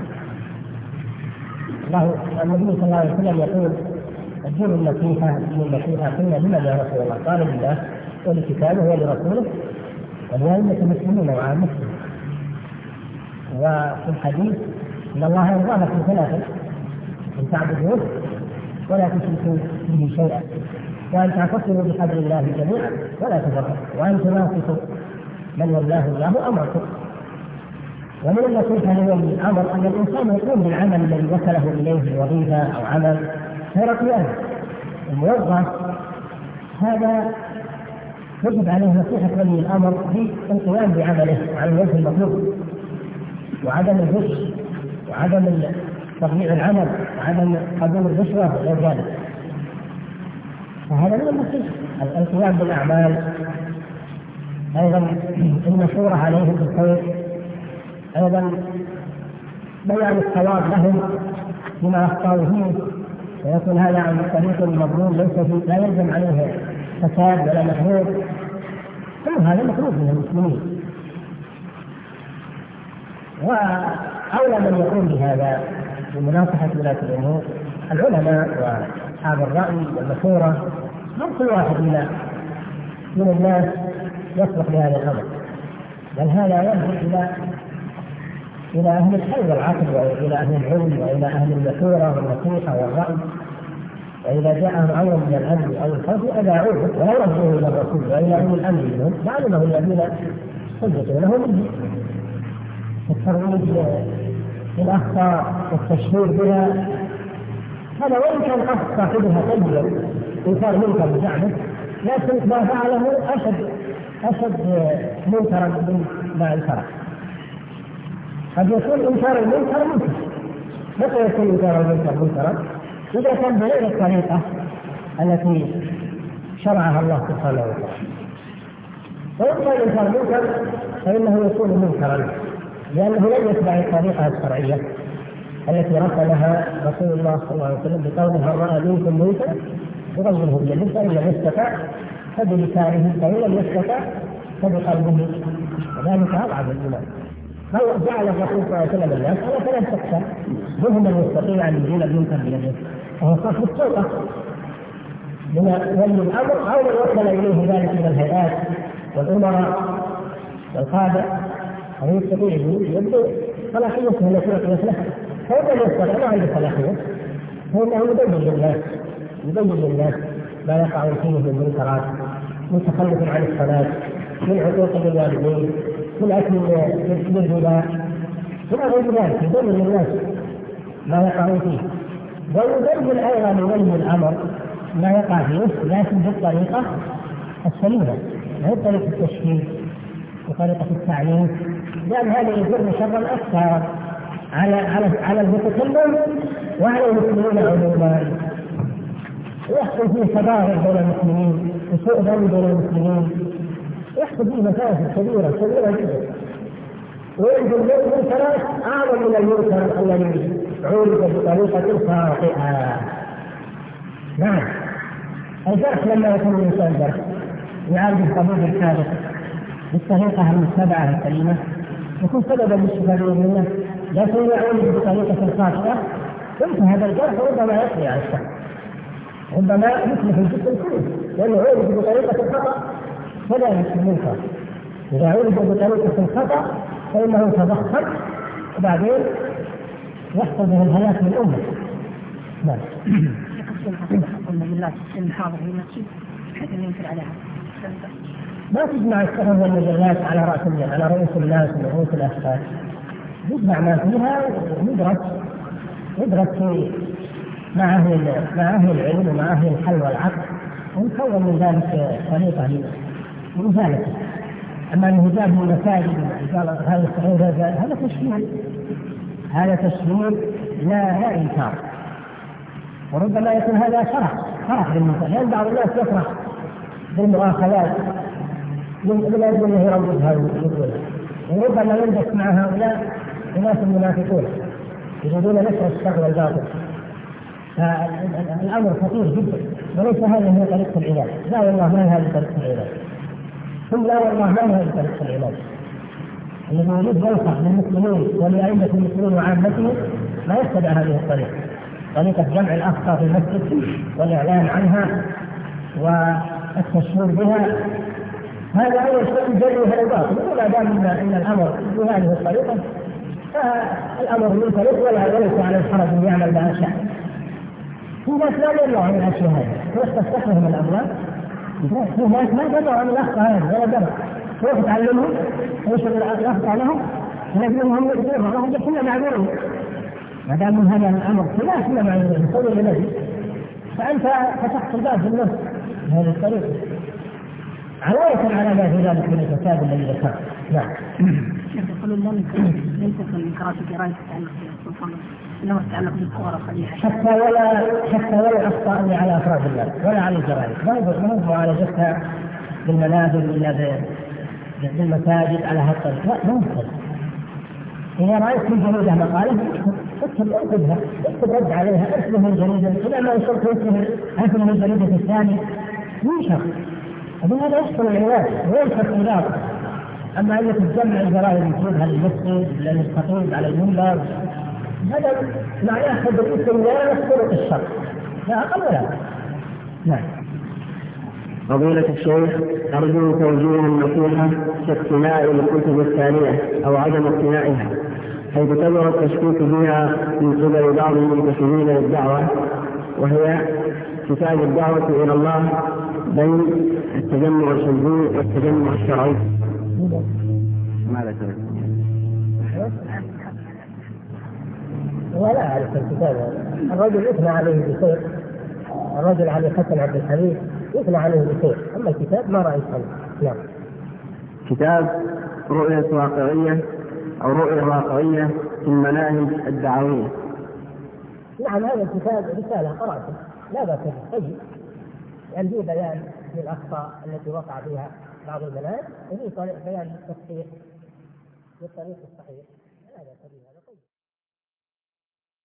الله النبي صلى الله عليه وسلم يقول الدين النصيحة الدين النصيحة قلنا لمن يا رسول الله؟ قال لله ولكتابه ولرسوله ولأئمة المسلمين وعامتهم. وفي الحديث ان الله يرضى لكم ثلاثه ان تعبدوه ولا تشركوا به شيئا وان تعتصموا بحبل الله جميعا ولا تفرقوا وان تناصحوا من والله الله امركم. ومن النصيحه لولي الامر ان الانسان يقوم بالعمل الذي وكله اليه وظيفه او عمل غير قيامه. الموظف هذا يجب عليه نصيحه ولي الامر بالقيام بعمله على الوجه المطلوب وعدم الغش وعدم تضييع العمل وعدم قبول الرشوه وغير ذلك. فهذا من النصيحه القيام بالاعمال. ايضا المشوره عليهم بالخير. ايضا بيان الصواب لهم بما اخطاوا فيه ويكون هذا عن طريق مضمون ليس فيه لا يلزم عليه فساد ولا محروب. كل هذا مطلوب من المسلمين. وأولى من يقوم بهذا بمناصحة ولاة الأمور العلماء وأصحاب الرأي والمشورة. مو كل واحد من من الناس يصلح لهذا الأمر بل هذا يرجع إلى إلى أهل الحي والعقل وإلى أهل العلم وإلى أهل المشورة والنصيحة والرأي. وإذا جاءهم أمر من الأمن أو الخوف أذاعوه ولا يرجعوه إلى الرسول وإلى أولي الأمر منهم لعلمه الذين حجته منهم الترويج للأخطاء والتشهير بها. هذا وإن كان قصد صاحبها طيبا إنكار منكر بزعمه لكن ما فعله أشد أشد منكرا من ما انكره. قد يكون إنكار المنكر منكر متى يكون إنكار المنكر منكرا؟ إذا كان بغير الطريقة التي شرعها الله سبحانه وتعالى. وإذا كان إنكار منكر فإنه يكون منكرا لأنه لم يتبع الطريقة الشرعية التي رسمها رسول الله صلى الله عليه وسلم بقوله من رأى منكم منكرا يغيره بيده فإن لم يستطع فبلسانه فإن لم يستطع فبقلبه وذلك أضعف الإيمان. هو جعل الرسول صلى الله عليه وسلم الناس على ثلاث أقسام منهم من يستطيع أن يزيل المنكر بيده وهو صاحب السلطة من ولي الأمر أو من وصل إليه ذلك من الهيئات والأمراء والقادة أو يستطيع يبدو صلاحيته التي وصلت له. فإذا لم يستطع ما عنده صلاحية فإنه يبين للناس يبين للناس ما يقع فيه من منكرات من تخلف عن الصلاة من عقوق الوالدين من أكل الربا من غير ذلك يبين للناس ما يقع فيه ويبين أيضا لولي الأمر ما يقع فيه لكن بالطريقة السليمة لا بطريقة التشكيل وطريقة التعليم لأن هذا يجر شرا أكثر على على على المتكلم وعلى المسلمين عموما ويحصل فيه تباغض بين المسلمين وسوء ظن بين المسلمين يحصل فيه مفاسد كبيرة كبيرة جدا وينزل المنكرات أعظم من المنكر الذي عولد بطريقة خاطئة. نعم الجرح لما يكون الإنسان جرح يعالج القبول الحادث بالطريقة المتبعة السليمة يكون سببا للشفاء منه لكن يعالج بطريقة خاطئة ثم هذا الجرح ربما يقضي على الشخص ربما يصلح الجسم كله لأنه عالج بطريقة خطأ فلا يمكن المنكر. إذا عالج بطريقة خطأ فإنه يتضخم وبعدين يحصل به الهلاك للأمة. نعم. قلنا بالله المحاضر في المسجد بحيث أن ينكر عليها. ما تجمع الصحف والمجلات على رأس على رؤوس الناس ورؤوس الأشخاص. يجمع ما فيها ويدرس يدرس في مع أهل مع أهل العلم ومع أهل الحل والعقل ونكون من ذلك طريقة لمثالثة. أما الهجاب من المساجد قال هذا الصحيح هذا تشميل هذا تشميل لا لا إنكار وربما يكون هذا فرح فرح بالمنكر لأن بعض الناس يفرح بالمؤاخذات من أجل أنه يروجها ويقولها وربما يندس مع هؤلاء الناس المنافقون يريدون نشر الشر والباطل. فالأمر خطير جدا وليس هذه هي طريقة العلاج. لا والله ما هي هذه طريقة العلاج ثم لا والله ما هي هذه طريقة العلاج. الذي يريد ينصح للمسلمين ولأئمة المسلمين وعامتهم ما يتبع هذه الطريقة طريقة جمع الأخطاء في المسجد والإعلان عنها والتشهير بها. هذا أول شيء يجري الباطل ولا دام أن الأمر بهذه الطريقة فالأمر منفرد ولا وليس على الحرج أن يعمل بها شيء. في ناس لا يدروا عن الأشياء هذه ويستفتحهم الأموال في ناس ما يدروا عن الأخطاء هذه ولا دروا كيف تعلمهم ويشغل الأخطاء لهم ونجمهم يقدرون لهم كلنا معذورين ما دام من هذا الأمر لا كلنا معذورين سوي لنفسك فأنت فتحت الباب في النفس بهذه الطريقة علاوة على ما في ذلك من الفساد الذي ذكر. نعم. يقولون ليس في الانكارات الجرائم تتعلق بالسلطان انما تتعلق بالصور القبيحه حتى ولا حتى ولا اخطاء على افراد الناس ولا على الجرائم ما هو معالجتها بالمنابر ولا بالمساجد على هذا الطريق لا ممكن. إذا رأيت في جريدة مقالة اكتب اكتبها اكتب رد عليها ارسله من جريدة إلى ما وصلت ارسله ارسله من الجريدة الثانية ينشر هذا يحصل العلاج وينشر العلاج. أما أنك تجمع الجرائد وتجيبها للمسجد للخطيب على المنبر هذا معناه تدريس الناس طرق الشر لا أقل ولا أقل. نعم. فضيلة الشيخ أرجو توجيه النصيحة في اقتناء الكتب الثانية أو عدم اقتنائها حيث كبر التشكيك فيها من قبل بعض المنتسبين للدعوة وهي كتاب الدعوة إلى الله بين التجمع الحزبي والتجمع الشرعي. ماذا تريد؟ ولا أعرف الكتاب. الرجل يثنى عليه بخير الرجل علي حسن عبد الحميد يثنى عليه بخير أما الكتاب ما رأيت عنه. نعم. كتاب رؤية واقعية أو رؤية واقعية في المناهج الدعوية نعم هذا الكتاب رسالة قرأته لا بأس به طيب، يعني فيه بيان للأخطاء التي وقع فيها بعض البنات وفيه بيان للتصحيح بالطريق الصحيح لا بأس به.